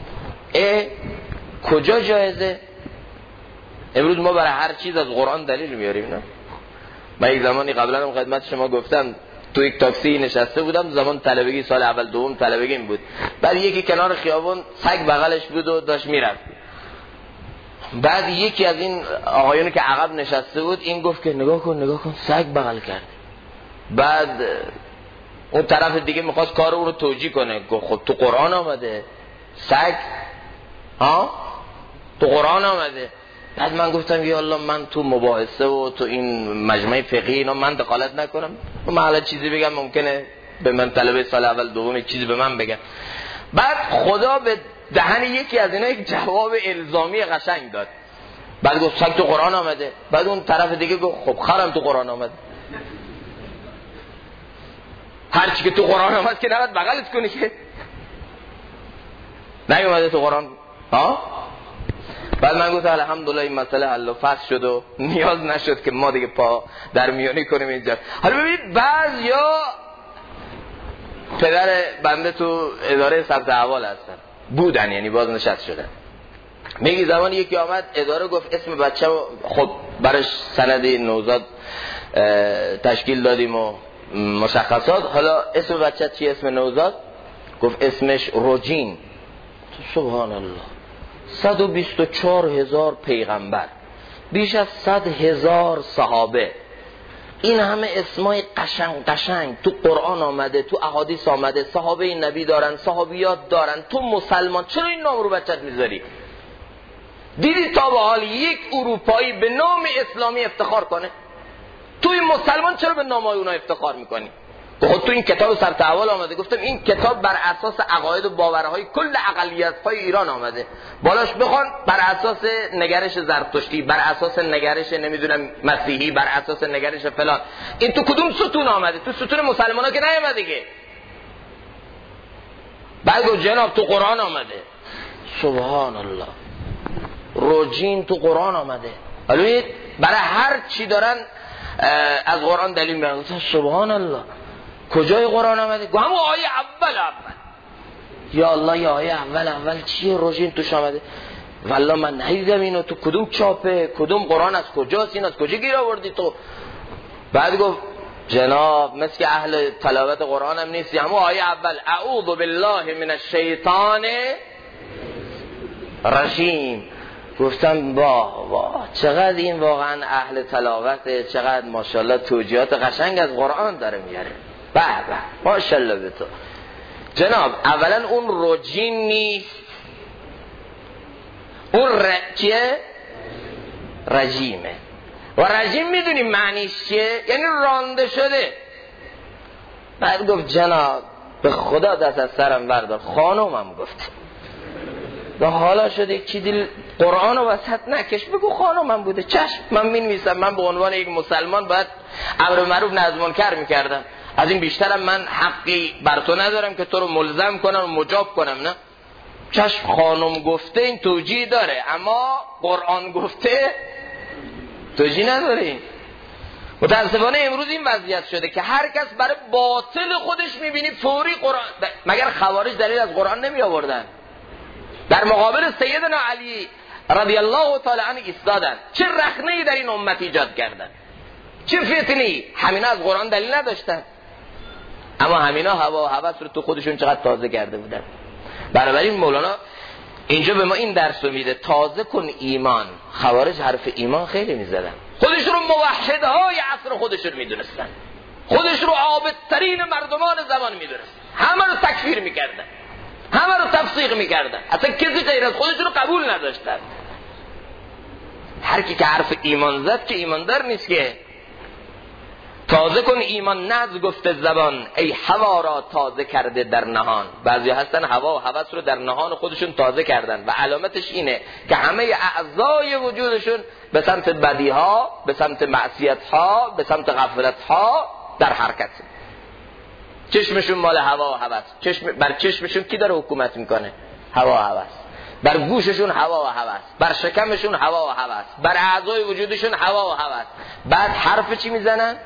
کجا جایزه؟ امروز ما برای هر چیز از قرآن دلیل میاریم. نه من یک زمانی قبلا هم خدمت شما گفتم، تو یک تاکسی نشسته بودم، زمان طلبگی، سال اول دوم طلبگیم بود. بعد یکی کنار خیابون سگ بغلش بود و داشت میرفت. بعد یکی از این آقایونی که عقب نشسته بود این گفت که نگاه کن سگ بغل کرد. بعد اون طرف دیگه میخواست کار اون رو توجیه کنه، گفت خب تو قرآن آمده سگ، تو قرآن آمده. بعد من گفتم یا الله من تو مباحثه و تو این مجمع فقهی اینا من دخالت نکنم، من حالا چیزی بگم ممکنه به من طلبه سال اول دوم چیزی به من بگم. بعد خدا به دهن یکی از اینا یک جواب الزامی قشنگ داد. بعد گفت سگ تو قرآن آمده. بعد اون طرف دیگه گفت خب خرم تو قرآن آمده. هر چی که تو قرآن آمد که نباید بغلت کنی که نیومده تو قرآن. بعد من گفتم الحمدلله این مسئله حل و فصل شد و نیاز نشد که ما دیگه پا در میانی کنیم اینجا. حالا ببینید بعضیا پدر بنده تو اداره ثبت احوال هستن بودن، یعنی باز نشست شدن. میگی زمانی یکی آمد اداره گفت اسم بچه خب براش سند نوزاد تشکیل دادیم و مشخصات. حالا اسم بچه چی؟ اسم نوزاد؟ گفت اسمش روجین. سبحان الله، 124,000 پیغمبر، بیش از 100,000 صحابه، این همه اسمای قشنگ تو قرآن آمده، تو احادیث آمده، صحابه نبی دارن، صحابیات دارن، تو مسلمان چرا این نام رو بچت میذاری؟ دیدی تا به حال یک اروپایی به نام اسلامی افتخار کنه؟ توی مسلمان چرا به نامای اونا افتخار میکنی؟ خود تو این کتاب سرتحوال آمده، گفتم این کتاب بر اساس عقاید و باورهای کل اقلیت‌های ایران آمده، بالاش بخوان بر اساس نگرش زرتشتی، بر اساس نگرش نمیدونم مسیحی، بر اساس نگرش فلان. این تو کدوم ستون آمده؟ تو ستون مسلمانا که نیامده دیگه. بعد جناب تو قرآن آمده. سبحان الله، روجین تو قرآن آمده. ولی برای هر چی دارن از قرآن دلیل میارن. سبحان الله، کجای قرآن آمده؟ گو همون آیه اول. یا الله، یا آیه اول چیه؟ روژین توش آمده؟ والله من ندیدم اینو، تو کدوم چاپه، کدوم قرآن، از کجاست این، از کجا گیر آوردی تو؟ بعد گفت جناب مثل که اهل تلاوت قرآن هم نیستی، همون آیه اول اعوذ بالله من الشیطان رجیم. گفتم واه چقدر این واقعا اهل تلاوت، چقدر ماشاءالله توجیهات قشنگ از قرآن داره میاره. به ماشاءالله به تو جناب. اولا اون رجین نیست، اون چیه؟ رجیمه. و رجیم میدونی معنیش چیه؟ یعنی رانده شده. بعد گفت جناب به خدا دست از سرم بردار، خانومم گفت و حالا شده چی دل قرآن رو وسط نکش، بگو خانومم بوده. چشم، من مینویسم، من به عنوان یک مسلمان باید امر معروف نهی از منکر میکردم، از این بیشترم من حقی بر تو ندارم که تو رو ملزم کنم و مجاب کنم. نه چشم، خانم گفته این توجیه داره، اما قرآن گفته توجیه نداره. متاسفانه امروز این وضعیت شده که هر کس برای باطل خودش میبینی فوری قرآن. مگر خوارج دلیل از قرآن نمی آوردن؟ در مقابل سیدنا علی رضی الله تعالی عنه ایستادن، چه رخنه‌ای در این امت ایجاد کردن، چه فتنه‌ای. همینا از قرآن دلیل نداشتن، اما همینا هوا و هوس رو تو خودشون چقدر تازه کرده بودن. بنابراین مولانا اینجا به ما این درس رو میده، تازه کن ایمان. خوارج حرف ایمان خیلی میزدن، خودش رو موحدهای عصر خودش رو میدونستن، خودش رو عابدترین مردمان زمان میدونستن، همه رو تکفیر میکردن، همه رو تفسیق میکردن، اصلا کسی غیر از خودش رو قبول نداشتن. هر کی که حرف ایمان زد که ایماندار نیست که. تازه کن ایمان نه از گفت زبان، ای هوا را تازه کرده در نهان. بعضی هستن هوا و هوس رو در نهان خودشون تازه کردن و علامتش اینه که همه اعضای وجودشون به سمت بدیها، به سمت معصیتها، به سمت غفلتها در حرکت. چشمشون مال هوا و هوس. بر چشمشون کی داره حکومت میکنه؟ هوا و هوس. بر گوششون هوا و هوس، بر شکمشون هوا و هوس، بر اعضای وجودشون هوا و هوس. بعد حرف چی میزنن؟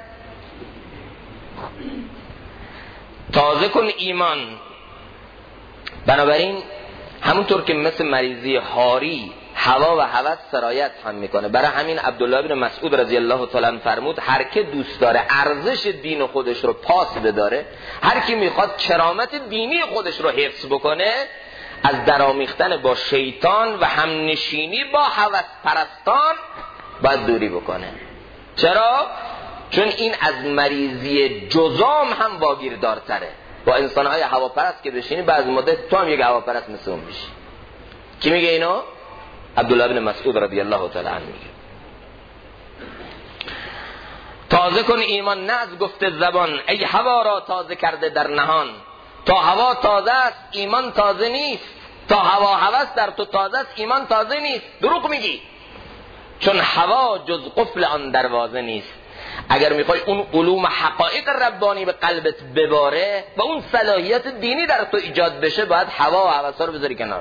تازه کن ایمان. بنابراین همونطور که مثل مریضی هاری هوا و هوس سرایت هم میکنه، برای همین عبدالله بن مسعود رضی الله تعالی عنه فرمود هر که دوست داره ارزش دین خودش رو پاس بداره، هر کی میخواد کرامت دینی خودش رو حفظ بکنه، از درامیختن با شیطان و همنشینی با هوس پرستان باید دوری بکنه. چرا؟ چون این از مریضی جزام هم واگیردارتره. با انسانهای هواپرست که بشینی بعض مدت تو هم یک هواپرست مثل اون میشی. کی میگه اینو؟ عبدالله بن مسعود رضی الله تعالی عنه میگه تازه کن ایمان نه از گفت زبان، ای هوا را تازه کرده در نهان. تا هوا تازه است ایمان تازه نیست، تا هوا هوس در تو تازه است ایمان تازه نیست. دروغ میگی، چون هوا جز قفل آن دروازه نیست. اگر میخوای اون علوم حقایق ربانی به قلبت بباره و اون صلاحیت دینی در تو ایجاد بشه، باید هوا و هوسا رو بذاری کنار.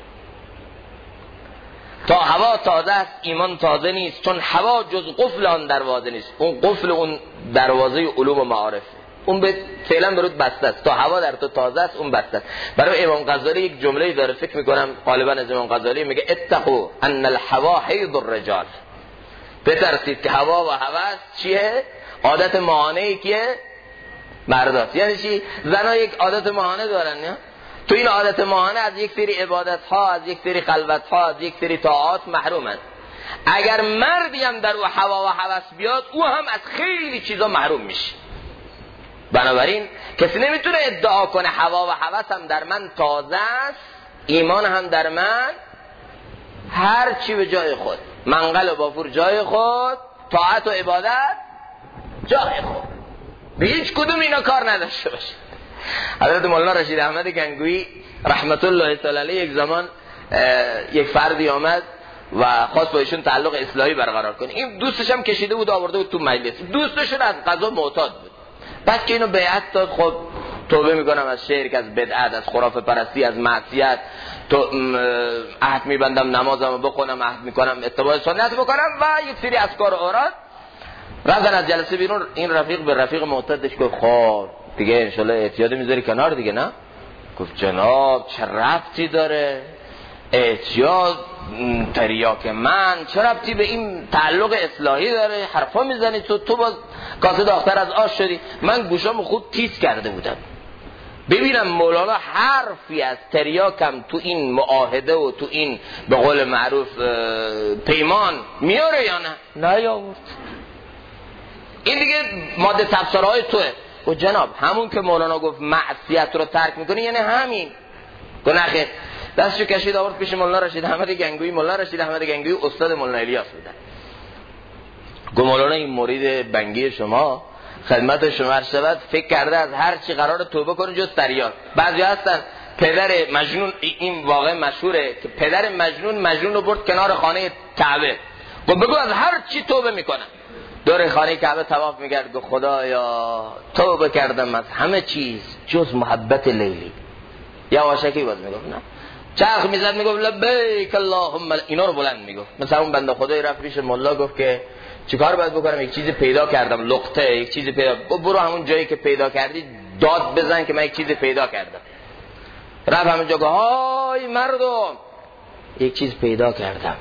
تا هوا تازه است ایمان تازه نیست، چون هوا جز قفل آن دروازه نیست. اون قفل اون دروازه علوم و معارفه، اون به فعلا برات بسته است. تا هوا در تو تازه است اون بسته است. برای امام غزالی یک جمله داره، فکر میکنم غالبا از امام غزالی، میگه اتقوا ان الهوا حیض الرجال. بترسید که هوا و هوس چیه؟ عادت ماهانه کیه؟ مرداست. یعنی چی؟ زنها یک عادت ماهانه دارن، نه؟ تو این عادت ماهانه از یک سری عبادت ها، از یک سری خلوت ها، از یک سری طاعات محرومند. اگر مردی هم در او هوا و هوس بیاد، او هم از خیلی چیزا محروم میشه. بنابراین کسی نمیتونه ادعا کنه هوا و هوس هم در من تازه است، ایمان هم در من، هر چی به جای خود، منقل و بافور جای خود، طاعت و عبادت جای خود، به هیچ کدوم اینا کار نداشته باشه. حضرت مولانا رشید احمد گنگویی رحمت الله تعالی علیه یک زمان یک فردی آمد و خواست با ایشون تعلق اصلاحی برقرار کنه. این دوستش هم کشیده بود آورده بود تو مجلس. دوستشون از قضا معتاد بود. بعد که اینو بیعت داد، خب توبه میکنم از شرک، از بدعت، از خرافه پرستی، از معصیت، تو عهد میبندم نمازمو بخونم، عهد میکنم اتباع سنت بکنم و یک سری اذکار و اوراد. رفتن از جلسه بیرون، این رفیق به رفیق معتادش گفت خب دیگه انشالله اعتیاد میذاری کنار دیگه نه؟ گفت جناب چه ربطی داره اعتیاد تریاک من، چه ربطی به این تعلق اصلاحی داره؟ حرفا میزنی تو باز کاسه داختر از آش شدی. من گوشامو خوب تیز کرده بودم ببینم مولانا حرفی از تریاکم تو این معاهده و تو این به قول معروف پیمان میاره یا نه؟ نیاورد. این دیگه ماده تفسیرهای توه. و جناب همون که مولانا گفت معصیت رو ترک میکنی یعنی همین. گناهه دستشو کشید آورد پیش مولانا رشید احمد گنگویی. مولانا رشید احمد گنگویی استاد مولانا الیاس بودن. گفت مولانا این مرید بنگی شما خدمت شما عرض شود فکر کرده از هر چی قرار توبه کنه جز تریاک. بعضی هستن پدر مجنون، این واقع مشهوره که پدر مجنون رو برد کنار خانه کعبه. گفت بگو از هر چی توبه میکنم. دور خانه کعبه طواف میکرد. گفت خدایا توبه کردم از همه چیز جز محبت لیلی. یا واشکی باز میگفت نه، چرخ میزد میگفت لبیک اللهم، اینا رو بلند میگفت. مثلا اون بنده خدای رفت پیش مولا گفت که چیکار باید بکنم؟ یک چیزی پیدا کردم، لقطه، یک چیزی پیدا. برو همون جایی که پیدا کردی داد بزن که من یک چیزی پیدا کردم. رفت همونجا گفت های مردم یک چیز پیدا کردم،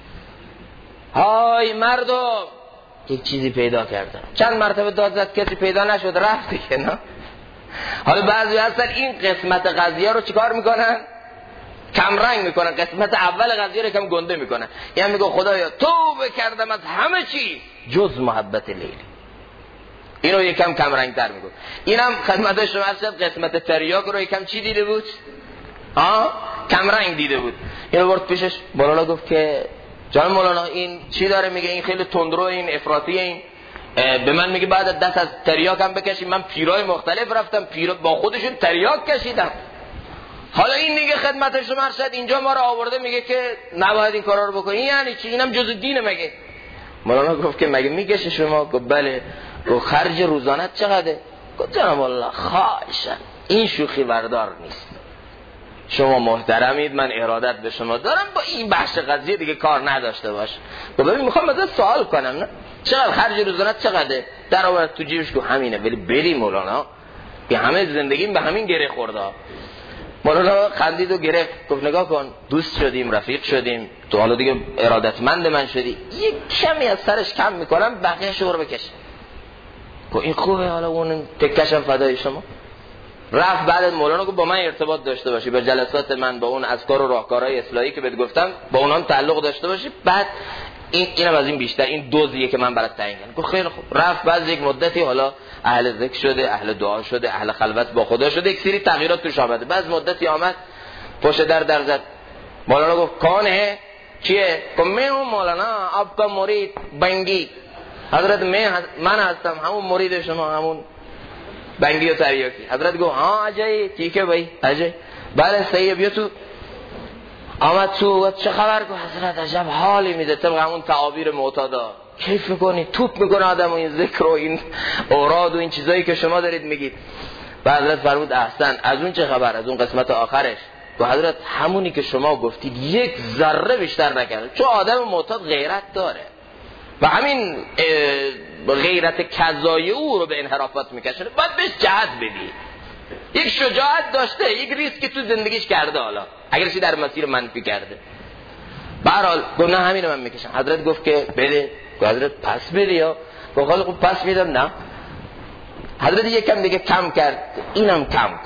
های مردم یک چیزی پیدا کردم. چند مرتبه داد زد کسی پیدا نشد، رفت دیگه نه. حالا بعضی هستن این قسمت قضیه رو چیکار میکنن؟ کم رنگ میکنن، قسمت اول قضیه رو کم گنده میکنن. یعنی میگه خدایا توبه کردم از همه چیز جز محبت لیلی. اینو یکم کم رنگ تر میگه. اینم خدمت شما هست قسمت تریاک رو یکم چی دیده بود؟ کم رنگ دیده بود. اینو برد پیشش. مولانا گفت که جان مولانا این چی داره میگه؟ این خیلی تندرو، این افراطیه، این به من میگه بعد دست از تریاک هم بکشیم. من پیرای مختلف رفتم، با خودشون تریاک کشیدم. حالا این دیگه خدمت شما شد اینجا ما رو آورده میگه که نباید این کارا رو بکنی. یعنی چی؟ اینم جزء دینه مگه؟ مولانا گفت که مگه میکشه شما؟ گفت بله. گفت خرج روزانت چقدره؟ گفت جناب الله خواهشن این شوخی بردار نیست، شما محترمید، من ارادت به شما دارم، با این بحث قضیه دیگه کار نداشته باش. گفت ببین میخوام ازت سوال کنم، نه چقدر خرج روزانت چقدره؟ در آورد تو جیبش گفت همینه. ولی بری مولانا که همه زندگیم به همین گره خورده. مولانا خندید و گرفت. گفت نگاه کن دوست شدیم، رفیق شدیم، تو حالا دیگه ارادتمند من شدی، یک کمی از سرش کم میکنم بقیه شور بکش. گفت این خوبه، حالا اون تکشم فدای شما. رفت. بعد مولانا گفت با من ارتباط داشته باشی، به جلسات من، با اون اذکار و راهکارهای اصلاحی که بهت گفتم با اونام تعلق داشته باشی. بعد اینم از این بیشتر، این دوزیه که من برات تعیین کردم. گفت خیلی خوب. رفت. بعد یک مدتی حالا اهل ذکر شده، اهل دعا شده، اهل خلوت با خدا شده، یک سری تغییرات توش آمده. بعد مدتی آمد پشت در زد. مولانا گفت کون ہے؟ چیه؟ گفت من ہوں مولانا آپ کا مرید بنگی. حضرت من هستم همون مرید شما، همون بنگی و تریاکی. حضرت گفت ها اجای ٹھیک ہے بھائی اجای. بله صحیح. بیا تو. آمد تو. چه خبر؟ گفت حضرت عجب حالی میده، طبق همون تعابیر معتادا. کیف میکنی، توپ میکنه آدم و این ذکر و این اوراد و این چیزایی که شما دارید میگید. و حضرت فرمود احسن. از اون چه خبر؟ از اون قسمت آخرش. و حضرت همونی که شما گفتید یک ذره بیشتر نکرد. چون آدم معتاد غیرت داره و همین غیرت کذایی او رو به انحرافات میکشونه. باید بهش جهت بدی. یک شجاعت داشته، یک ریسکی تو زندگیش کرده، حالا اگرشی در مسیر منفی کرده. به هر حال گفت نه همینو من میکشم. حضرت گفت که بده. گفت حضرت پس بده. یا گفت خب پس میدم. نه. حضرت یکم دیگه کم کرد. اینم کم کن.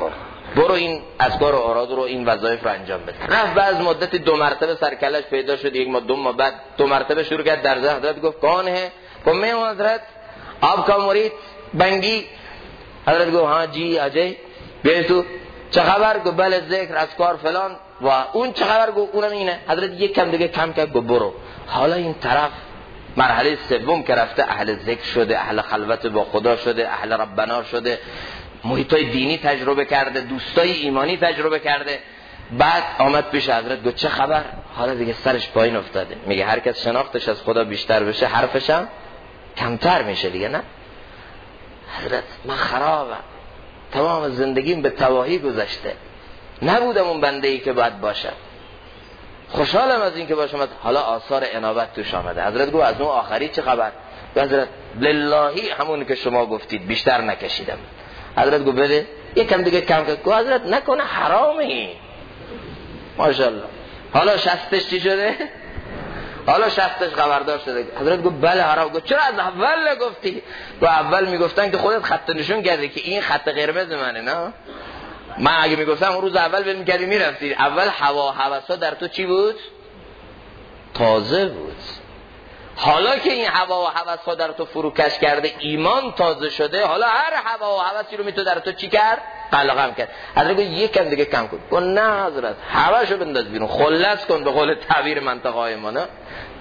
برو این اذکار و اوراد رو، این وظایف رو انجام بده. رفت بعد مدت 2 مرتبه سرکلش پیدا شد، 1 ماه 2 ماه بعد 2 مرتبه شروع کرد در حضرت گفت کون ہے؟ گفت میں ہوں حضرت، آپ کا مرید بنگی. حضرت گفت ها جی اجی بیای تو، چه خبر؟ گفت بله ذکر اذکار فلان. و اون چه خبر؟ گفت اونم اینه. حضرت یک کم دیگه کم کرد گفت برو. حالا این طرف مرحله سوم که رفته، اهل ذکر شده، اهل خلوت با خدا شده، اهل ربنا شده، محیطای دینی تجربه کرده، دوستای ایمانی تجربه کرده. بعد آمد پیش حضرت گفت چه خبر؟ حالا دیگه سرش پایین افتاده. میگه هر کس شناختش از خدا بیشتر بشه حرفش هم کمتر میشه دیگه. نه حضرت من خرابم، تمام زندگیم به تباهی گذشته، نبودم اون بنده ای که باید باشم، خوشحالم از این که باشم. حالا آثار انابت توش آمده. حضرت گفت از اون آخری چه خبر؟ حضرت للهی همون که شما گفتید، بیشتر نکشیدم. حضرت گفت بده یکم دیگه کم کرد. گفت حضرت نکنه حرامه. ماشاءالله. حالا شستش چی شده؟ حالا شستش خبردار شده. حضرت گفت بله حرام. گفت چرا از اول نگفتی؟ گفت اول میگفتن که خودت خط نشون کردی که این خط قرمز منه. نه من اگه میگفتم اون روز اول ول میکردی میرفتی. اول هوا و هوسا در تو چی بود؟ تازه بود. حالا که این هوا و هوسا در تو فروکش کرده، ایمان تازه شده، حالا هر هوا و هوسی رو میتو در تو چی کرد؟ قلقم کرد. حضرت گفت یکم دیگه کم کن. گفت نه حضرت، هواشو بنداز بیرون، خلص کن به قول تعبیر منطقه ما. نه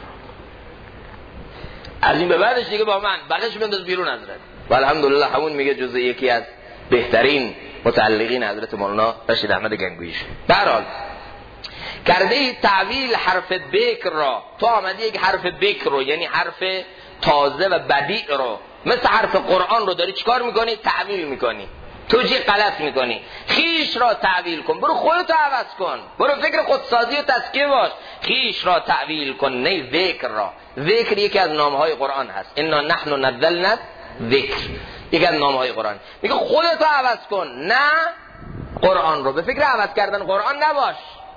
از این به بعدش دیگه با من بقیش بنداز بیرون حضرت. و الحمدلله همون میگه جزء یکی از بهترین متعلقین حضرت مولانا رشید احمد گنگویی شد. در حال کرده ای تعویل حرف بکر را، تو آمدی یک حرف بکر رو، یعنی حرف تازه و بدیع رو، مثل حرف قرآن رو داری چیکار میکنی؟ تعویل میکنی، توجیه غلط میکنی. خیش را تعویل کن، برو خودتو عوض کن، برو فکر خودسازی و تزکیه باش. خیش را تعویل کن، نه ذکر را. ذکر یکی از نامهای قرآن هست. انا نحن نزلنا ذکر، یکی از نامهای قرآن. میگه خودتو عوض کن، نه قرآن رو. به فکر عوض کردن قرآن نباش.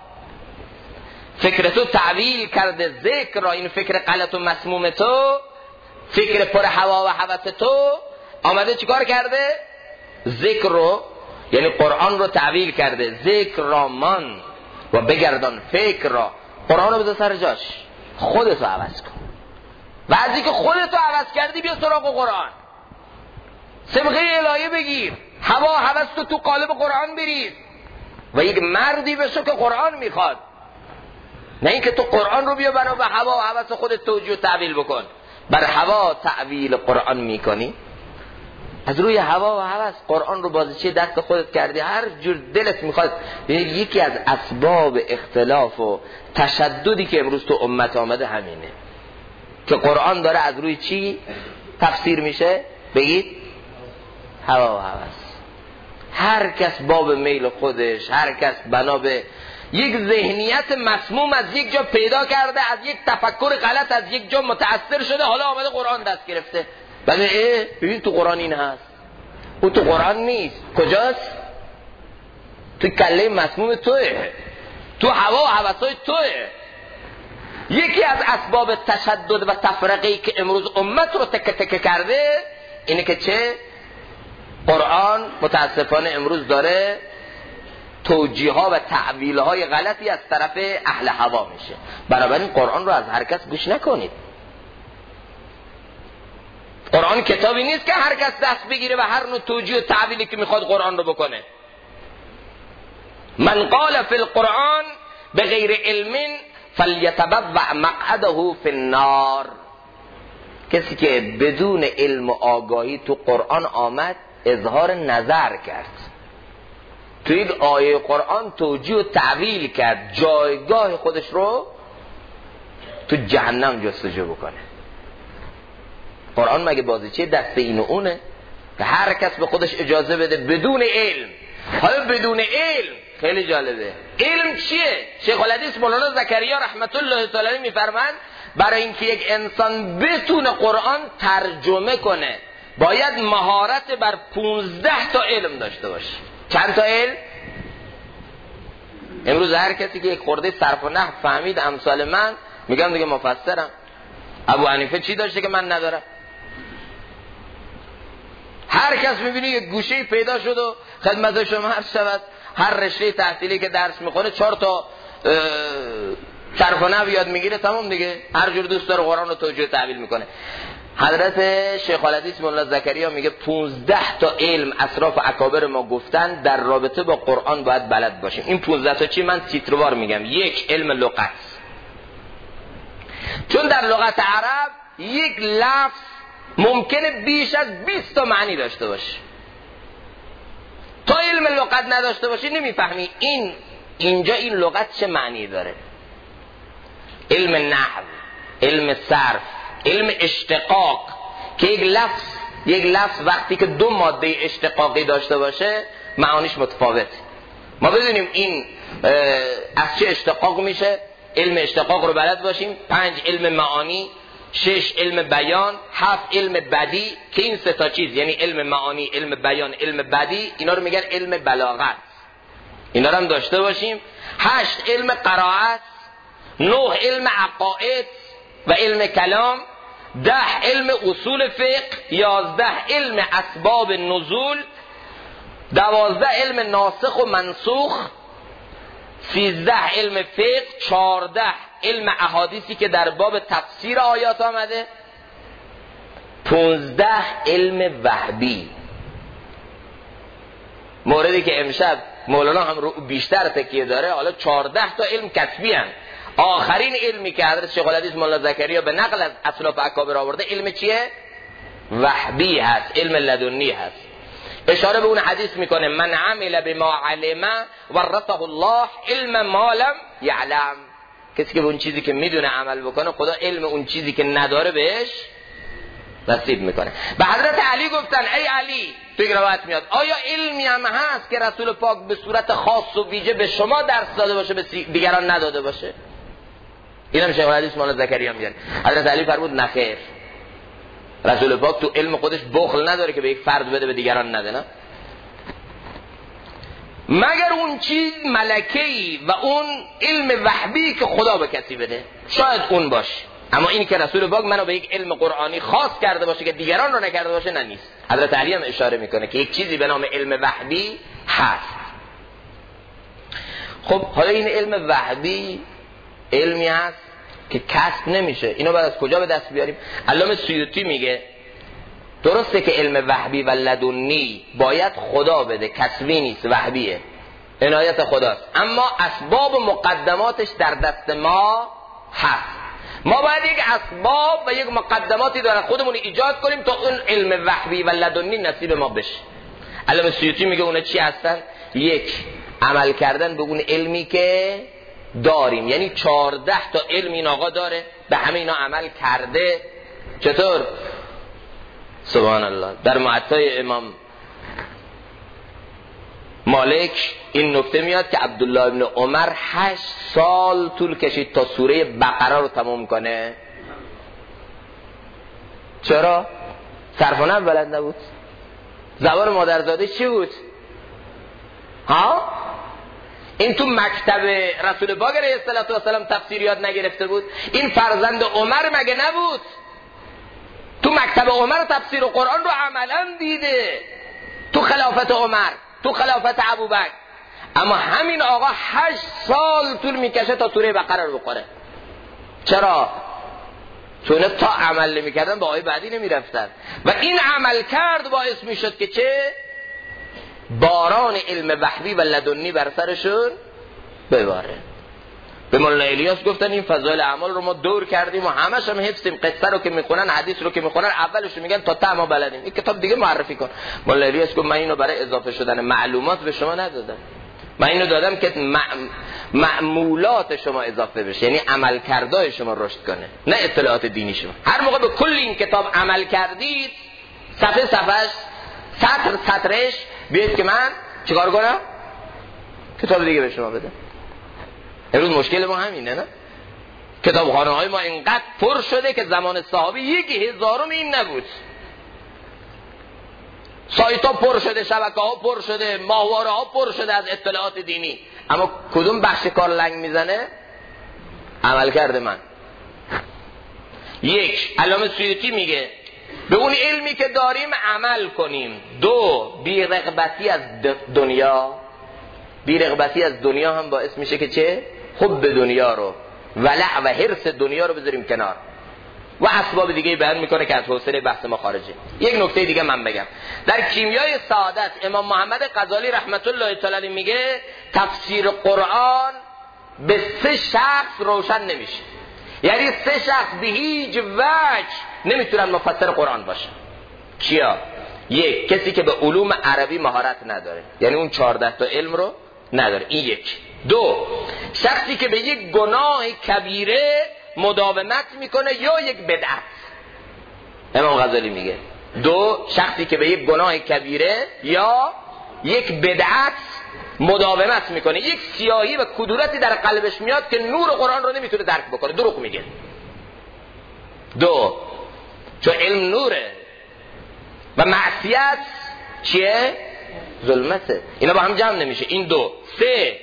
فکر تو تعویل کرده ذکر را، این فکر غلط و مسموم تو، فکر پر هوا و هوس تو آمده چیکار کرده؟ ذکر رو، یعنی قرآن رو تعویل کرده. ذکر را من و بگردان فکر را. قرآن رو بذار سر جاش، خودتو عوض کن. و از اینکه خودتو عوض کردی بیا سراغ قرآن، سبقه الهی بگیر، هوا و هوس تو قالب قرآن بریز و یک مردی بشو که قرآن میخواد. نه اینکه تو قرآن رو بیا بنا به هوا و هوس خودت توجیه و تعویل بکن. بر هوا تعویل قرآن میکنی، از روی هوا و هوس قرآن رو بازیچه دست خودت کردی، هر جور دلت میخواد. یکی از اسباب اختلاف و تشددی که امروز تو امت آمده همینه که قرآن داره از روی چی تفسیر میشه؟ بگید هوا و هوس. هر کس باب میل خودش، هر کس بنا به یک ذهنیت مسموم از یک جا پیدا کرده، از یک تفکر غلط از یک جا متأثر شده، حالا آمده قرآن دست گرفته. بله ببین تو قرآن این هست، اون تو قرآن نیست. کجاست؟ تو کله مسموم توه، تو هوا و هوسای توه. یکی از اسباب تشدد و تفرقه‌ای که امروز امت رو تکه تکه کرده اینه که چه؟ قرآن متاسفانه امروز داره توجیه ها و تعویل های غلطی از طرف اهل هوا میشه. بنابراین قرآن رو از هر کس گوش نکنید. قرآن کتابی نیست که هر کس دست بگیره و هر نوع توجیه و تعویلی که میخواد قرآن رو بکنه. من قال فی القرآن بغیر علم فلیتبوأ مقعده فی النار. کسی که بدون علم و آگاهی تو قرآن آمد اظهار نظر کرد، تو این آیه قرآن توجیه و تعویل کرد، جایگاه خودش رو تو جهنم جستجو بکنه. قرآن مگه بازیچه دست این و اونه که هر کس به خودش اجازه بده بدون علم؟ حالا بدون علم خیلی جالبه. علم چیه؟ شیخ الحدیث مولانا زکریا رحمت الله تعالی علیه میفرمایند برای اینکه یک انسان بتونه قرآن ترجمه کنه باید مهارت بر 15 تا علم داشته باشه. چند تا علم؟ امروز هر کسی که یک خورده صرف و نحو فهمید امثال من، میگم دیگه مفسرم. ابو حنیفه چی داشته که من ندارم؟ هر کس میبینی یک گوشه پیدا شد و خدمت شما عرض شود هر رشته تحصیلی که درس میخونه 4 تا صرف و نحو یاد میگیره، تمام دیگه، هر جور دوست داره قرآن رو توجیه تعبیر میکنه. حضرت شیخ الحدیث مولانا زکریا میگه 15 تا علم اسراف و اکابر ما گفتن در رابطه با قرآن باید بلد باشیم. این 15 تا چی؟ من تیتروار میگم. 1 علم لغت، چون در لغت عرب یک لفظ ممکنه بیش از 20 تا معنی داشته باشه. تا علم لغت نداشته باشی نمیفهمی اینجا این لغت چه معنی داره. علم نحو، علم صرف، علم اشتقاق، که یک لفظ وقتی که 2 ماده اشتقاقی داشته باشه معانیش متفاوته. ما بدونیم این از چه اشتقاق میشه، علم اشتقاق رو بلد باشیم. 5 علم معانی، 6 علم بیان، 7 علم بدی، که این 3 تا چیز یعنی علم معانی، علم بیان، علم بدی، اینا رو میگن علم بلاغت، اینا رو هم داشته باشیم. 8 علم قرائت، 9 علم عقاید و علم کلام، 10 علم اصول فقه، 11 علم اسباب نزول، 12 علم ناسخ و منسوخ، 13 علم فقه، 14 علم احادیثی که در باب تفسیر آیات آمده، 15 علم وهبی، موردی که امشب مولانا هم رو بیشتر تکیه داره. حالا 14 تا علم کسبی هم. آخرین علمی که حضرت شیخ الحدیث مولانا زکریا به نقل از اسلاف اکابر آورده علم چیه؟ وهبی هست، علم لدنی هست. اشاره به اون حدیث میکنه من عمل بما علم ورثه الله علم ما لم یعلم. کسی که به اون چیزی که میدونه عمل بکنه، خدا علم اون چیزی که نداره بهش نصیب میکنه. به حضرت علی گفتن ای علی، تو یک روایت میاد آیا علمی هم هست که رسول پاک به صورت خاص و ویژه به شما درس داده باشه به دیگران نداده باشه؟ اینم شیخ الحدیث مولانا زکریا میگه. حضرت علی فرمود نخیر، رسول پاک تو علم خودش بخل نداره که به یک فرد بده به دیگران نده، نه، مگر اون چیز ملکه‌ای و اون علم وهبی که خدا به کسی بده، شاید اون باشه. اما این که رسول پاک منو به یک علم قرآنی خاص کرده باشه که دیگران رو نکرده باشه، نه، نیست. حضرت علی هم اشاره میکنه که یک چیزی به نام علم وهبی هست. خب حالا این علم وهبی علمی هست که کسب نمیشه، اینو باید از کجا به دست بیاریم؟ علامه سیوطی میگه درسته که علم وهبی و لدنی باید خدا بده، کسبی نیست، وهبیه، عنایت خداست، اما اسباب و مقدماتش در دست ما هست. ما باید یک اسباب و یک مقدماتی دارن خودمون ایجاد کنیم تا اون علم وهبی و لدنی نصیب ما بشه. علامه سیوطی میگه اونا چی هستن؟ 1 عمل کردن به اون علمی که داریم، یعنی 14 تا علم این آقا داره، به همه اینا عمل کرده. چطور؟ سبحان الله، در معطای امام مالک این نکته میاد که عبدالله ابن عمر 8 سال طول کشید تا سوره بقره رو تمام کنه. چرا؟ صرف و نحو بلد نبود. زبان مادرزاده چی بود؟ ها؟ این تو مکتب رسول پاک علیه السلام تفسیر یاد نگرفته بود؟ این فرزند عمر مگه نبود؟ تو مکتب عمر تفسیر قرآن رو عملا دیده، تو خلافت عمر، تو خلافت ابوبکر. اما همین آقا 8 سال طول میکشه تا سوره بقره رو بخوره. چرا؟ چون تا عمل نمیکردن با آیه بعدی نمیرفتن و این عمل کرد باعث میشد که چه؟ باران علم وحی و لدنی بر سرشون بباره. به مولانا الیاس گفتن این فضایل اعمال رو ما دور کردیم و همش هم حفظیم، قصه رو که میخونن، حدیث رو که میخونن، اولش رو میگن تا ته ما بلدیم، این کتاب دیگه معرفی کن. مولانا الیاس گفت من اینو برای اضافه شدن معلومات به شما ندادم، من اینو دادم که معمولات شما اضافه بشه، یعنی عمل کردهای شما رشد کنه، نه اطلاعات دینی شما. هر موقع به کل این کتاب عمل کردید، صفحه صفحش، سطر سطرش، بیاید که من چیکار کنم؟ کتاب دیگه به شما بده. امروز مشکل ما همینه، نه؟ کتابخانه های ما اینقدر پر شده که زمان صحابه 1000 این نبود. سایت ها پر شده، شبکه ها پر شده، ماهواره ها پر شده از اطلاعات دینی، اما کدوم بخش کار لنگ میزنه؟ عمل کرده من. 1. علامه سیوطی میگه به اون علمی که داریم عمل کنیم. 2. بی رغبتی از دنیا. بی‌رغبتی از دنیا هم باعث میشه که چه؟ حب دنیا رو ولع و حرص دنیا رو بذاریم کنار و اسباب دیگه بیان میکنه که از حوصله بحث ما خارجه. یک نکته دیگه من بگم، در کیمیای سعادت امام محمد غزالی رحمت الله تعالی علیه میگه تفسیر قرآن به 3 شخص روشن نمیشه، یعنی 3 شخص به هیچ وجه نمیتونن مفسر قرآن باشن. کیا؟ 1 کسی که به علوم عربی مهارت نداره، یعنی اون 14 تا علم رو نداره، این 1. 2 شخصی که به یک گناه کبیره مداومت میکنه یا یک بدعت. امام غزالی میگه 2 شخصی که به یک گناه کبیره یا یک بدعت مداومت میکنه، یک سیاهی و کدورتی در قلبش میاد که نور قرآن رو نمیتونه درک بکنه، دروغ میگه. 2 چون علم نوره و معصیت چیه؟ ظلمته، اینا با هم جمع نمیشه. این 2. 3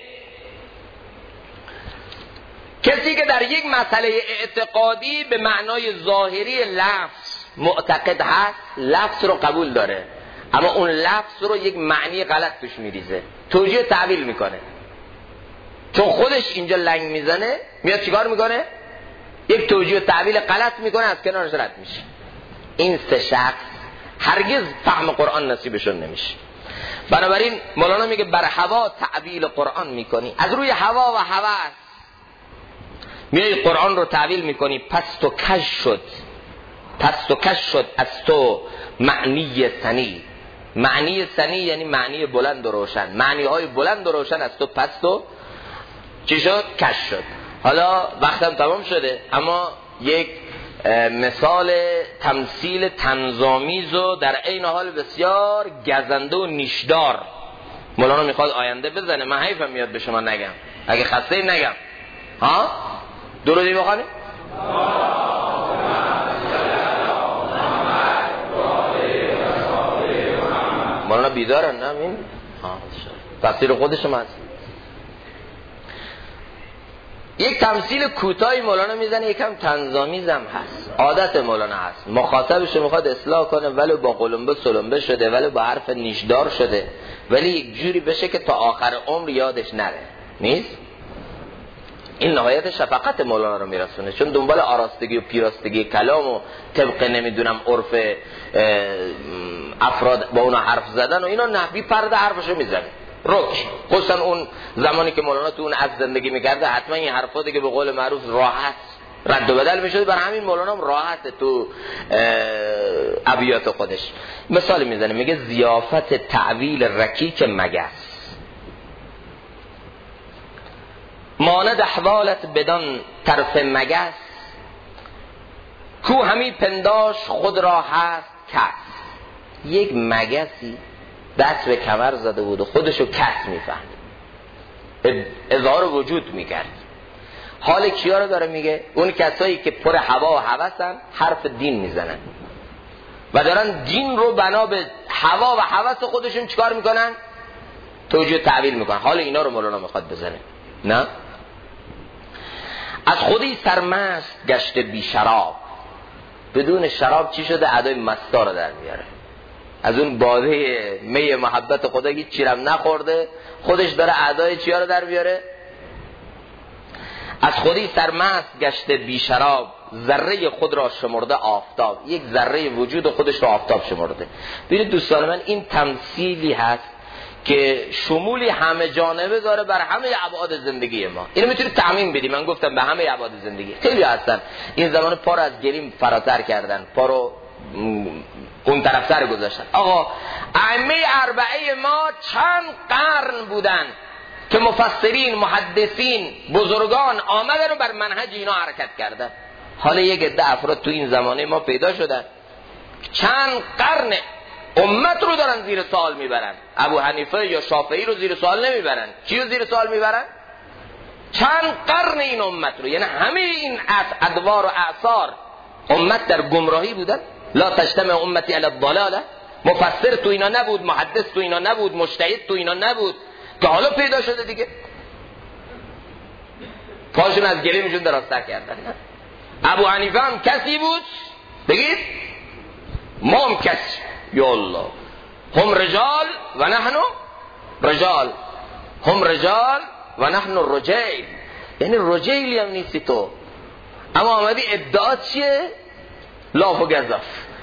کسی که در یک مسئله اعتقادی به معنای ظاهری لفظ معتقد هست، لفظ رو قبول داره، اما اون لفظ رو یک معنی غلط توش میریزه، توجیه تعبیل میکنه، چون خودش اینجا لنگ میزنه میاد چیکار میکنه؟ یک توجیه تعبیل غلط میکنه، از کنارش رد میشه. این 3 شخص هرگز فهم قرآن نصیبشون نمیشه. بنابراین مولانا میگه بر هوا تعبیل قرآن میکنی، از روی هوا و هوس میای قرآن رو تعبیل میکنی، پس تو کش شد از تو معنی ثنی. معنی ثنی یعنی معنی بلند و روشن، معنی های بلند و روشن از تو پس تو چی شد؟ کش شد. حالا وقتم تمام شده، اما یک مثال تمثیل طنزآمیز و در عین حال بسیار گزنده و نیشدار مولانا میخواد آینده بزنه. من حیفم میاد به شما نگم، اگه خسته نگم. ها؟ درودی بخوانیم؟ مولانا بیدارن نه؟ این تفسیر خودشم هست. یک تمثیل کوتاهی مولانا میزنه، یکم طنزآمیز هم هست، عادت مولانا هست. مخاطبش میخواد اصلاح کنه، ولی با قلمبه سلمبه شده، ولی با حرف نیشدار شده، ولی یک جوری بشه که تا آخر عمر یادش نره. نیست؟ این نهایت شفقت مولانا رو میرسونه، چون دنبال آراستگی و پیراستگی کلام و طبق نمیدونم عرف افراد با اونا حرف زدن و اینا نحوی پرده حرفشو میزنه رک. خصوصا اون زمانی که مولانا تو اون از زندگی میکرده، حتما این حرفا دیگه به قول معروف راحت رد و بدل میشد، برای همین مولانا هم راحت تو ابیات خودش مثال میزنه، میگه ضیافت تعویل رکیک مگس ماند احوالت بدان طرف مگس، کو همی پنداش خود را هست کس. یک مگسی دست به کمر زده بود و خودشو کس میفهمد، اظهار وجود میکرد. حال کیا رو داره میگه؟ اون کسایی که پر هوا و هوسن، حرف دین میزنن و دارن دین رو بنا به هوا و هوس خودشون چیکار میکنن؟ توجیه تعبیل میکنن. حال اینا رو مولانا میخواد بزنه. نه؟ از خودی سرمست گشته بی شراب، بدون شراب چی شده؟ ادای مستا رو در میاره. از اون باده می محبت خدا هیچ چیرم نخورده، خودش داره ادای چیا رو در بیاره؟ از خودی سرمست گشته بی شراب، ذره خود را شمرده آفتاب. یک ذره وجود خودش را آفتاب شمرده. ببینید دوستان من، این تمثیلی هست که شمولی همه جانبه داره بر همه ابعاد زندگی ما. اینو میتونید تعمیم بدیم. من گفتم به همه ابعاد زندگی. خیلی هستن این زمان پا رو از گلیم فراتر کردن، پا رو اون طرفتر گذاشتن. آقا ائمه اربعه ما چند قرن بودن که مفسرین، محدثین، بزرگان آمدن و بر منهج اینا حرکت کردن. حالا یک عده افراد تو این زمانه ما پیدا شدن چند قرن امت رو دارن زیر سوال میبرن. ابو حنیفه یا شافعی رو زیر سوال نمیبرن. چی رو زیر سوال میبرن؟ چند قرن این امت رو، یعنی همه این ادوار و اعصار امت در گمراهی بودن. لا تجتمع امتی علی الضلاله. مفسر تو اینا نبود، محدث تو اینا نبود، مجتهد تو اینا نبود، که حالا پیدا شده دیگه. پاشون از گلیمشون دراستر کردن. ابو حنیفه هم کسی بود بگید، ما هم کسی. یا الله، هم رجال و نحن رجال. هم رجال و نحن الرجال، یعنی رجالی هم نیستی تو، اما آمدی ادعا چیه؟ لاف و گزاف.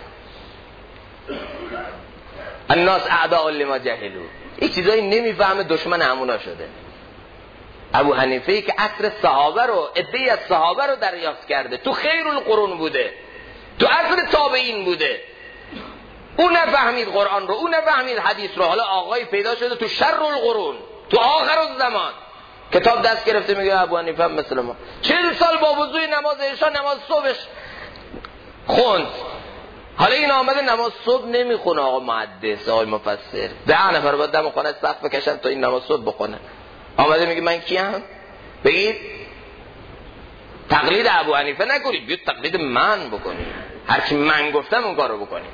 الناس اعداء لما جهلوا، این چیزایی نمیفهمه، دشمن همونا شده. ابو حنیفه که عصر صحابه رو، عده‌ای از صحابه رو دریافت کرده، تو خیر القرون بوده، تو عصر تابعین بوده، او نفهمید قرآن رو، او نفهمید حدیث رو، حالا آقای پیدا شده تو شر القرون، تو آخر الزمان کتاب دست گرفته میگه ابو حنیفه مثل ما 40 سال با وضوی نماز عشا نماز صبحش خوند. حالا این آمده نماز صبح نمیخونه، آقا محدث، آقای مفسر 10 نفر باید دم خانه صف بکشن تا این نماز صبح بخونه. آمده میگه من کیم؟ بگید تقلید ابو حنیفه نکنید، بیاید تقلید من بکنید، هرچی من گفتم اون کارو بکنید.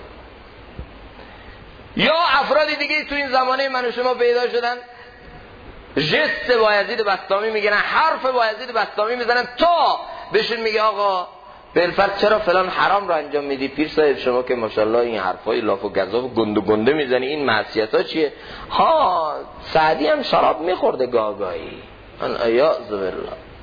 یا افراد دیگه تو این زمانه من و شما پیدا شدن، جست بایزید بستامی میگیرن، حرف بایزید بستامی میزنن، تا بهشون میگه آقا بالفرض چرا فلان حرام رو انجام میدی؟ پیر صاحب شما که ماشاءالله این حرفای لاف و گزاف و گنده گنده میزنی، این معصیت‌ها چیه؟ ها سعدی هم شراب میخورده گاگایی. ان ایاذ بالله.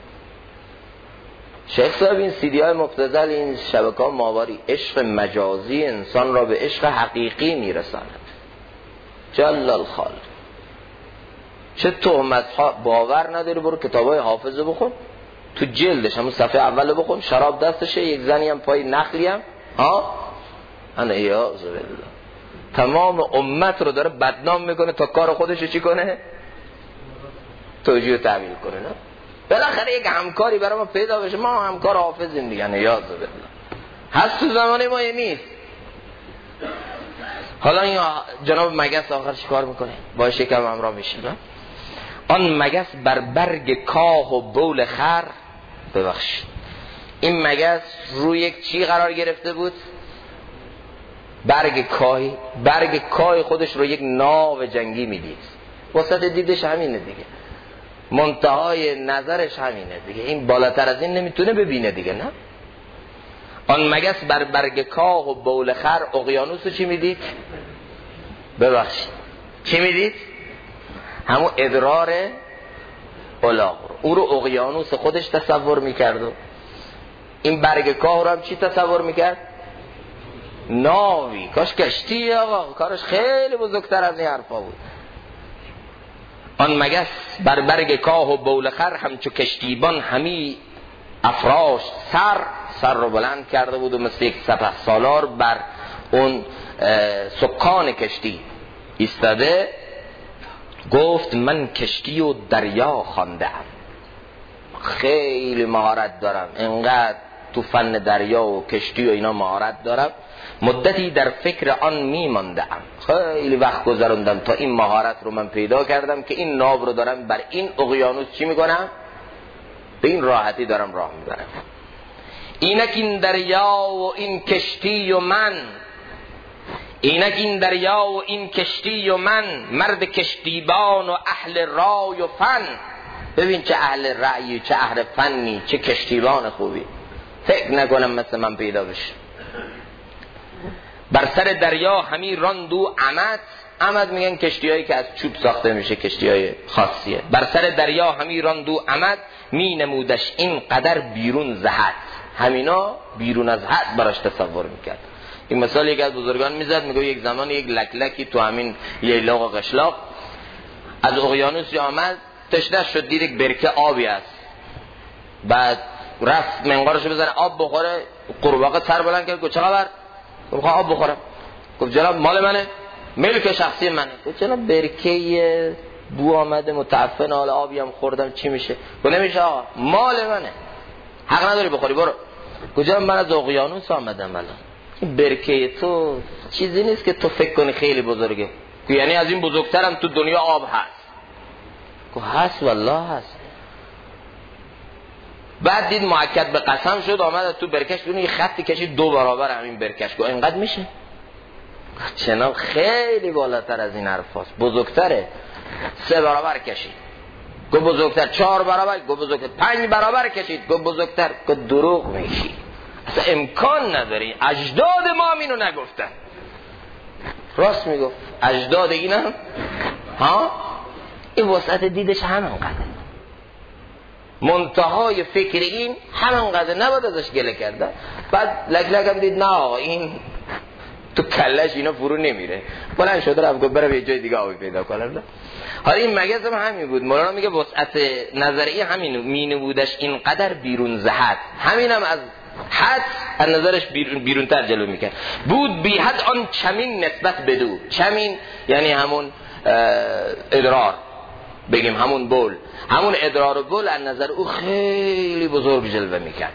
شیخ صاحب این سیدی های مبتذل، این شبکه‌ها ماواری، عشق مجازی انسان را به عشق حقیقی میرساند. جل الخالق. چه تهمت ها باور نداری؟ برو کتابای حافظ بخون، تو جلدش همون صفحه اول بخون، شراب دستشه، یک زنی هم پای نخلی هم ان ایاذ بالله، تمام امت رو داره بدنام میکنه تا کار خودش چی کنه؟ توجیه و تعبیل کنه. نه بالاخره یک همکاری برای ما پیدا بشه، ما همکار حافظیم دیگه. ان ایاذ بالله هست تو زمانه ما یا نیست؟ حالا این جناب مگس آخر چیکار میکنه؟ با شکم همراه میشه. نه آن مگس بر برگ کاه و بول خر، ببخشید این مگس روی یک چی قرار گرفته بود؟ برگ کاهی. برگ کاه خودش رو یک ناو جنگی میدید، وسط دیدش همینه دیگه، منتهای نظرش همینه دیگه، این بالاتر از این نمیتونه ببینه دیگه. نه آن مگس بر برگ کاه و بول خر، اقیانوس رو چی میدید؟ ببخشید چی میدید؟ همون ادرار الاغ، او رو اقیانوس خودش تصور میکرد و این برگ کاه رو هم چی تصور میکرد؟ ناوی. کاش کشتی آقا، کارش خیلی بزرگتر از این حرفا بود. آن مگس بر برگ کاه و بول خر، همچو کشتیبان همی افراشت سر رو بلند کرده بود و مثل یک سپه سالار بر اون سکان کشتی ایستاده، گفت من کشتی و دریا خوانده‌ام، خیلی مهارت دارم، انقدر تو فن دریا و کشتی و اینا مهارت دارم، مدتی در فکر آن میمانده‌ام، خیلی وقت گذروندم تا این مهارت رو من پیدا کردم که این ناو رو دارم بر این اقیانوس چی میکنم؟ به این راحتی دارم راه میبرم. اینک این دریا و این کشتی و من، اینک این دریا و این کشتی و من، مرد کشتیبان و اهل رای و فن. ببین چه اهل رأی، چه اهل فنی، چه کشتیبان خوبی. فکر نکنم مثل من پیدا بشه. بر سر دریا همی راندو عمد. عمد میگن کشتیایی که از چوب ساخته میشه، کشتیای خاصیه. بر سر دریا همی راندو عمد، می نمودش این قدر بیرون ز حد. همینا بیرون از حد براش تصور میکرد. این مثال یک از بزرگان میزد، میگه یک زمان یک لکلکی تو همین ییلاق و قشلاق از اقیانوسی آمد، تشنه شد، دید یک برکه آبی است، بعد رفت منقارشو بزنه آب بخوره، قورباغه سر بلند کرد، گفت چه خبر؟ گفت آب بخورم. گفت جناب مال منه، ملک شخصی منه. گفت جناب برکه بو آمده متعفن، حالا آبی هم خوردم چی میشه؟ گفت نمیشه آقا، مال منه، حق نداری بخوری، برو. گفت جناب من از اقیانوس آمدم، الان این برکه تو چیزی نیست که تو فکر کنی خیلی بزرگه، یعنی از این بزرگترم تو دنیا آب هست. گفت هست والله هست. بعد دید مؤکد به قسم شد، آمد تو برکش ببین یه خطی کشید 2 برابر همین برکش. گفت اینقدر میشه؟ چنان خیلی بالاتر از این حرفاست، بزرگتره. 3 برابر کشید. گفت بزرگتر. 4 برابر. گفت بزرگتر. 5 برابر کشید. گفت بزرگتر. گفت دروغ میگی، اصلا امکان نداری، اجداد ما اینو نگفتن. راست میگفت، اجداد اینم این وسعت دیدش همانقدر، منتهای فکر این همانقدر، نباید ازش گله کرده. بعد لک هم دید نه آقا این تو کلش اینا فرو نمیره، بلند شده رفت گفت برم یه جای دیگه آبی پیدا کنم. حالا این مگس هم همین بود. مولانا میگه وسعت نظری همین مینه بودش اینقدر بیرون زهد، همین هم از حد از نظرش بیرونتر جلو میکرد. بود بی حد آن چمین نسبت بدو، چمین یعنی همون ادرار، بگیم همون بول، همون ادرار و بول از نظر او خیلی بزرگ جلوه میکرد.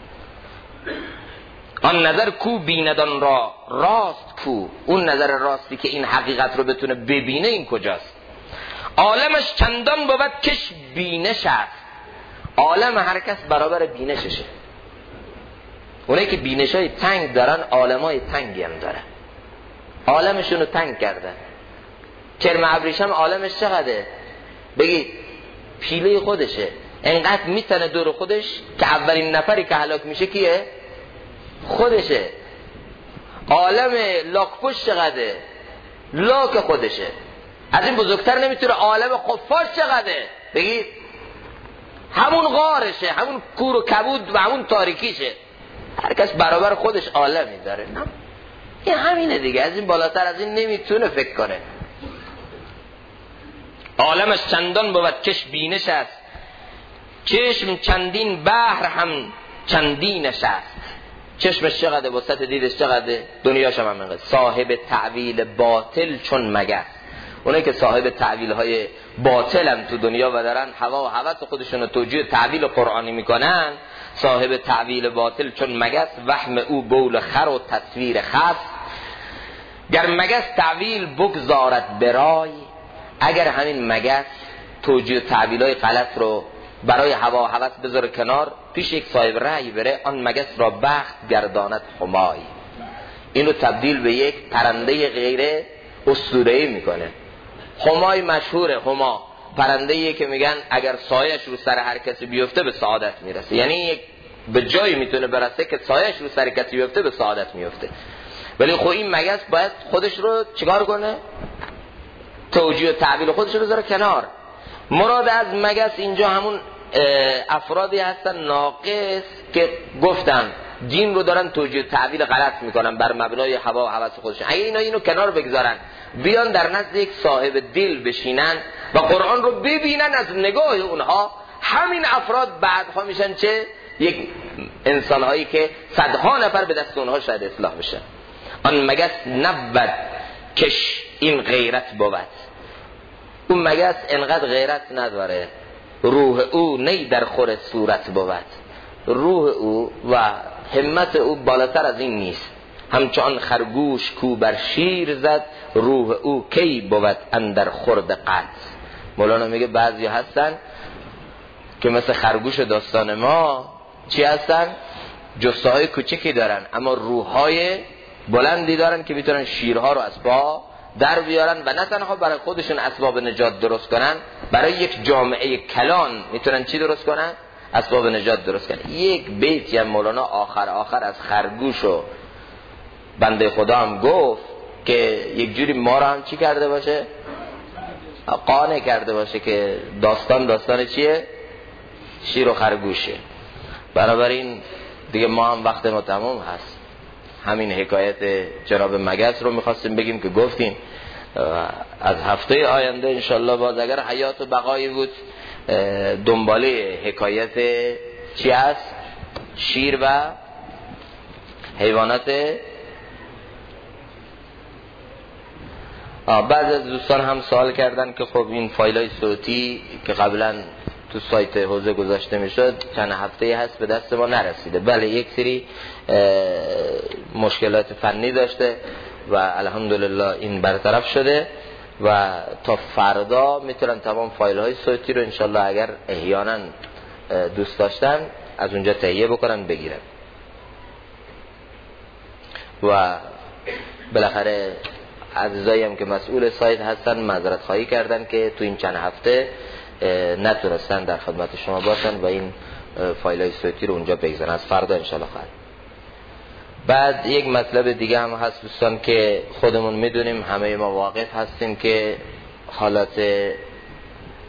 آن نظر کو بیندان را راست کو، اون نظر راستی که این حقیقت رو بتونه ببینه این کجاست. عالمش چندان بود کش بینش است، عالم هر کس برابر بینششه. اونایی که بینشای تنگ دارن عالمای تنگی هم دارن، عالمشون رو تنگ کردن. کرم ابریشم عالمش چقدره؟ بگید پیله خودشه، انقدر میتنه دور خودش که اولین نفری که هلاک میشه کیه؟ خودشه. عالم لاکپوش چقدره؟ لاک خودشه. از این بزرگتر نمیتونه. عالم خفاش چقدره؟ بگید همون غارشه، همون کور و کبود و همون تاریکیشه. هر کس برابر خودش عالمی داره. نه این همینه دیگه، از این بالاتر از این نمیتونه فکر کنه. عالمش چندان بود کش بینش است، چشم چندین بحر هم چندینش است. چشمش چقدر، وسط دیدش چقدر، دنیاش هم همینقدر. صاحب تعویل باطل چون مگس، اونایی که صاحب تعویل های باطل هم تو دنیا و دارن هوا و هوس خودشون رو توجیه تعویل قرآنی میکنن، صاحب تعویل باطل چون مگس، وهم او بول خر و تصویر خس. گر مگس تعویل بگذارد برای، اگر همین مگس توجیه تعویل های غلط رو برای هوا و هوس بذاره کنار، پیش یک صاحب رأی بره، آن مگس را بخت گرداند همای، اینو تبدیل به یک پرنده غیر اسطوره‌ای میکنه. همای مشهوره، هما پرنده‌ایه که میگن اگر سایه‌اش رو سر هر کسی بیفته به سعادت میرسه، یعنی یک به جایی میتونه برسه که سایه‌اش رو سر کسی بیفته به سعادت میفته. ولی خب این مگس باید خودش رو چیکار کنه؟ توجیه و تعبیل خودش رو بذاره کنار. مراد از مگس اینجا همون افرادی هستن ناقص که گفتن دین رو دارن توجیه تعبیل غلط میکنن بر مبنای هوا و هوس خودشون. اگه اینا اینو کنار بگذارن، بیان در نزد یک صاحب دل بشینن و قرآن رو ببینن از نگاه اونها، همین افراد بعدها میشن چه؟ یک انسانهایی که صدها نفر به دست اونها شاید اصلاح بشن. آن مگس نبود کش این غیرت بود، اون مگس انقدر غیرت نداره، روح او نی در خور صورت بود، روح او و همت او بالاتر از این نیست. همچون خرگوش کو بر شیر زد، روح او کی بود اندر خورد قد. مولانا میگه بعضی هستن که مثل خرگوش داستان ما چی هستن؟ جسته های کوچکی دارن اما روح های بلندی دارن که میتونن شیرها رو از پا در بیارن و نه تنها برای خودشون اسباب نجات درست کنن، برای یک جامعه کلان میتونن چی درست کنن؟ اسباب نجات درست کنن. یک بیتی هم مولانا آخر از خرگوش و بنده خدا هم گفت که یک جوری ما رو هم چی کرده باشه؟ قانع کرده باشه که داستان چیه؟ شیر و خرگوشه. بنابراین دیگه ما هم وقت ما تموم هست. همین حکایت جناب مگس رو میخواستیم بگیم که گفتیم از هفته آینده انشالله باز اگر حیات و بقایی بود دنباله حکایت چی هست؟ شیر و حیوانات. بعضی از دوستان هم سوال کردن که خب این فایلای صوتی که قبلا تو سایت حوزه گذاشته میشد چند هفته هست به دست ما نرسیده. بله یک سری مشکلات فنی داشته و الحمدلله این برطرف شده و تا فردا میتونن تمام فایل های صوتی رو انشالله اگر احیانا دوست داشتن از اونجا تهیه بکنن بگیرن. و بالاخره عزیزایی هم که مسئول سایت هستن معذرت خواهی کردن که تو این چند هفته نتونستن در خدمت شما باشن و این فایل های صوتی رو اونجا بگذارن. از فردا انشالله خواهد. بعد یک مطلب دیگه هم هست دوستان که خودمون میدونیم، همه ما واقف هستیم که حالات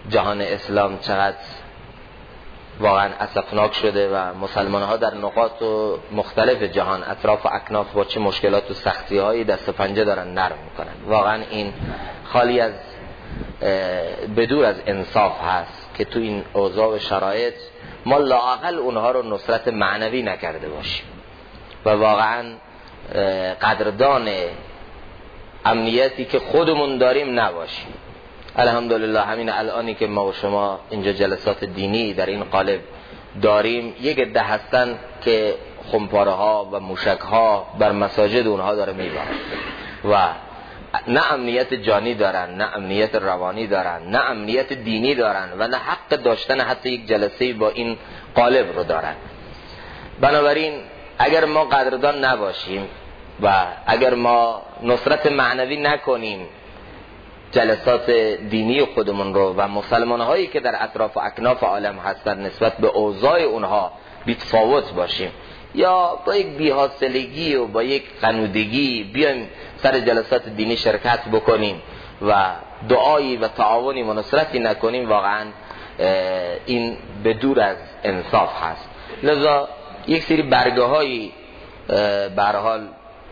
جهان اسلام چقدر واقعا اسفناک شده و مسلمان ها در نقاط مختلف جهان اطراف و اکناف با چه مشکلات و سختی هایی دست و پنجه دارن نرم میکنن. واقعا این خالی از بدور از انصاف هست که تو این اوضاع و شرایط ما لااقل اونها رو نصرت معنوی نکرده باشیم و واقعا قدردان امنیتی که خودمون داریم نباشیم. الحمدلله همین الانی که ما و شما اینجا جلسات دینی در این قالب داریم، یک عده هستن که خمپاره ها و موشک ها بر مساجد اونها داره میبارد و نه امنیت جانی دارن، نه امنیت روانی دارن، نه امنیت دینی دارن و نه حق داشتن حتی یک جلسه با این قالب رو دارن. بنابراین اگر ما قدردان نباشیم و اگر ما نصرت معنوی نکنیم جلسات دینی خودمون رو و مسلمان هایی که در اطراف و اکناف عالم هستن نسبت به اوضاع اونها بی‌تفاوت باشیم یا با یک بی‌حاصلگی و با یک قنودگی بیایم سر جلسات دینی شرکت بکنیم و دعایی و تعاونی و نصرتی نکنیم، واقعا این به دور از انصاف هست. لذا یک سری برگه هایی به هر حال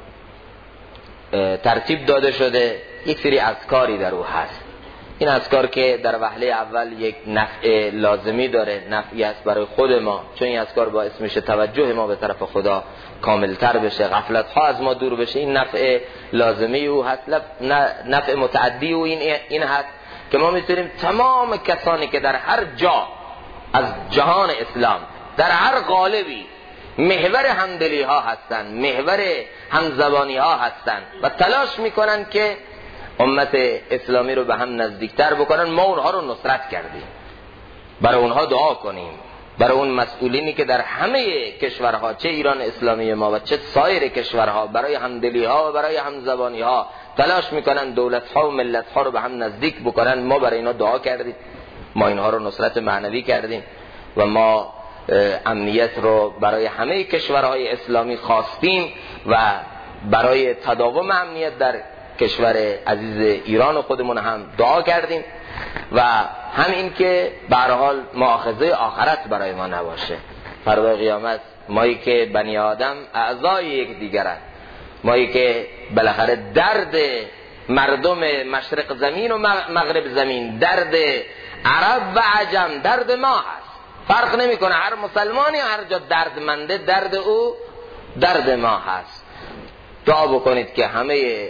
ترتیب داده شده، یک سری اذکاری در او هست. این اذکار که در وهله اول یک نفع لازمی داره، نفعی است برای خود ما، چون این اذکار باعث میشه توجه ما به طرف خدا کاملتر بشه، غفلت ها از ما دور بشه. این نفع لازمی او هست. نفع متعدی او این هست که ما میتونیم تمام کسانی که در هر جا از جهان اسلام در هر قالبی محور همدلی ها هستن، محور همزبانی ها هستن و تلاش میکنن که امت اسلامی رو به هم نزدیکتر بکنن، ما اونها رو نصرت کردیم، برای اونها دعا کنیم، برای اون مسئولینی که در همه کشورها چه ایران اسلامی ما و چه سایر کشورها برای همدلی ها و برای همزبانی ها تلاش میکنن دولت ها و ملت ها رو به هم نزدیک بکنن، ما برای اینا دعا کردیم، ما اینها رو نصرت معنوی کردیم و ما امنیت رو برای همه کشورهای اسلامی خواستیم و برای تداوم امنیت در کشور عزیز ایران خودمون هم دعا کردیم و همین که به هر حال مؤاخذه آخرت برای ما نباشه. فردا قیامت مایی که بنی آدم اعضای یک دیگرن، مایی که بالاخره درد مردم مشرق زمین و مغرب زمین، درد عرب و عجم درد ما هست، فرق نمیکنه، هر مسلمانی هر جا دردمنده درد او درد ما هست. دعا بکنید که همه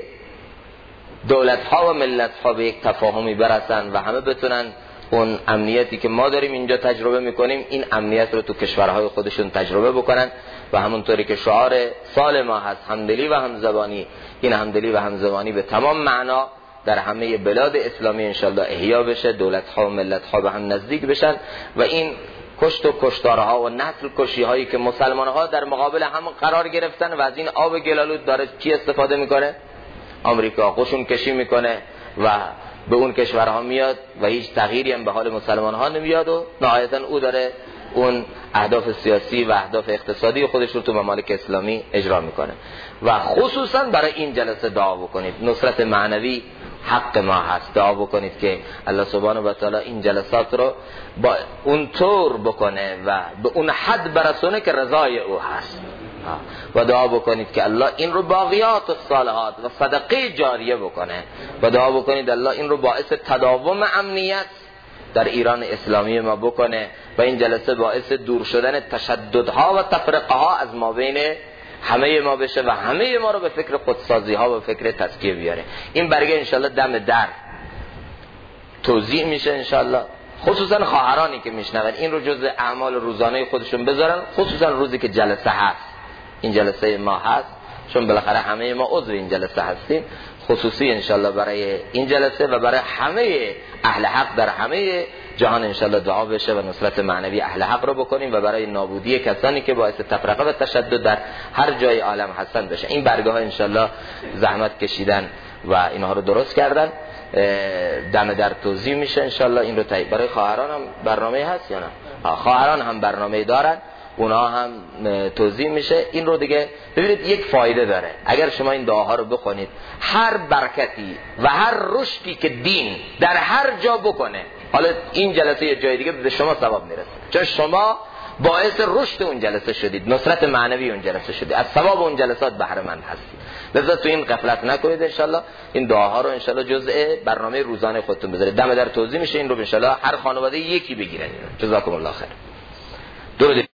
دولت ها و ملت ها به یک تفاهمی برسن و همه بتونن اون امنیتی که ما داریم اینجا تجربه میکنیم این امنیت رو تو کشورهای خودشون تجربه بکنن و همونطوری که شعار سال ما هست همدلی و همزبانی، این همدلی و همزبانی به تمام معنا در همه بلاد اسلامی انشالله احیا بشه، دولت ها و ملت ها به هم نزدیک بشن و این کشت و کشتارها و نسل کشی هایی که مسلمان ها در مقابل هم قرار گرفتن و از این آب گلالود داره چی استفاده میکنه؟ آمریکا قشون کشی میکنه و به اون کشورها میاد و هیچ تغییری هم به حال مسلمان ها نمیاد و نهایتا او داره اون اهداف سیاسی و اهداف اقتصادی خودش رو تو ممالک اسلامی اجرا میکنه. و خصوصا برای این جلسه دعا بکنید، نصرت معنوی حق ما هست. دعا بکنید که الله سبحانه و تعالی این جلسات رو با اون طور بکنه و به اون حد برسونه که رضای او هست و دعا بکنید که الله این رو باقیات الصالحات و صدقه جاریه بکنه و دعا بکنید الله این رو باعث تداوم امنیت در ایران اسلامی ما بکنه و این جلسه باعث دور شدن تشددها و تفرقه ها از ما بین همه ما بشه و همه ما رو به فکر خودسازی ها و فکر تزکیه بیاره. این برگه انشالله دم در توزیع میشه انشالله، خصوصا خواهرانی که میشنون این رو جز اعمال روزانه خودشون بذارن، خصوصا روزی که جلسه هست، این جلسه ما هست، چون بالاخره همه ما عضو این جلسه هستیم، خصوصی انشالله برای این جلسه و برای همه اهل حق در همه جهان انشالله دعا بشه و نصرت معنوی اهل حق رو بکنیم و برای نابودی کسانی که باعث تفرقه و تشدد در هر جای عالم هستن بشه. این برگه ها انشالله زحمت کشیدن و اینها رو درست کردن، دم در توزیع میشه انشالله. این رو برای خواهران هم برنامه هست یا نه؟ خواهران هم برنامه دارن، اونا هم توضیح میشه. این رو دیگه ببینید یک فایده داره، اگر شما این دعاها رو بخونید هر برکتی و هر رشدی که دین در هر جا بکنه، حالا این جلسه یه جای دیگه به شما ثواب میرسه، چون شما باعث رشد اون جلسه شدید، نصرت معنوی اون جلسه شدید، از ثواب اون جلسات بهره مند هستید. لذا تو این غفلت نکنید. انشالله این دعاها رو انشالله جزء برنامه روزانه خودتون بذارید. دم در توضیح میشه این رو انشالله هر خانواده یکی بگیرن. جزاکم الله خیر. درود.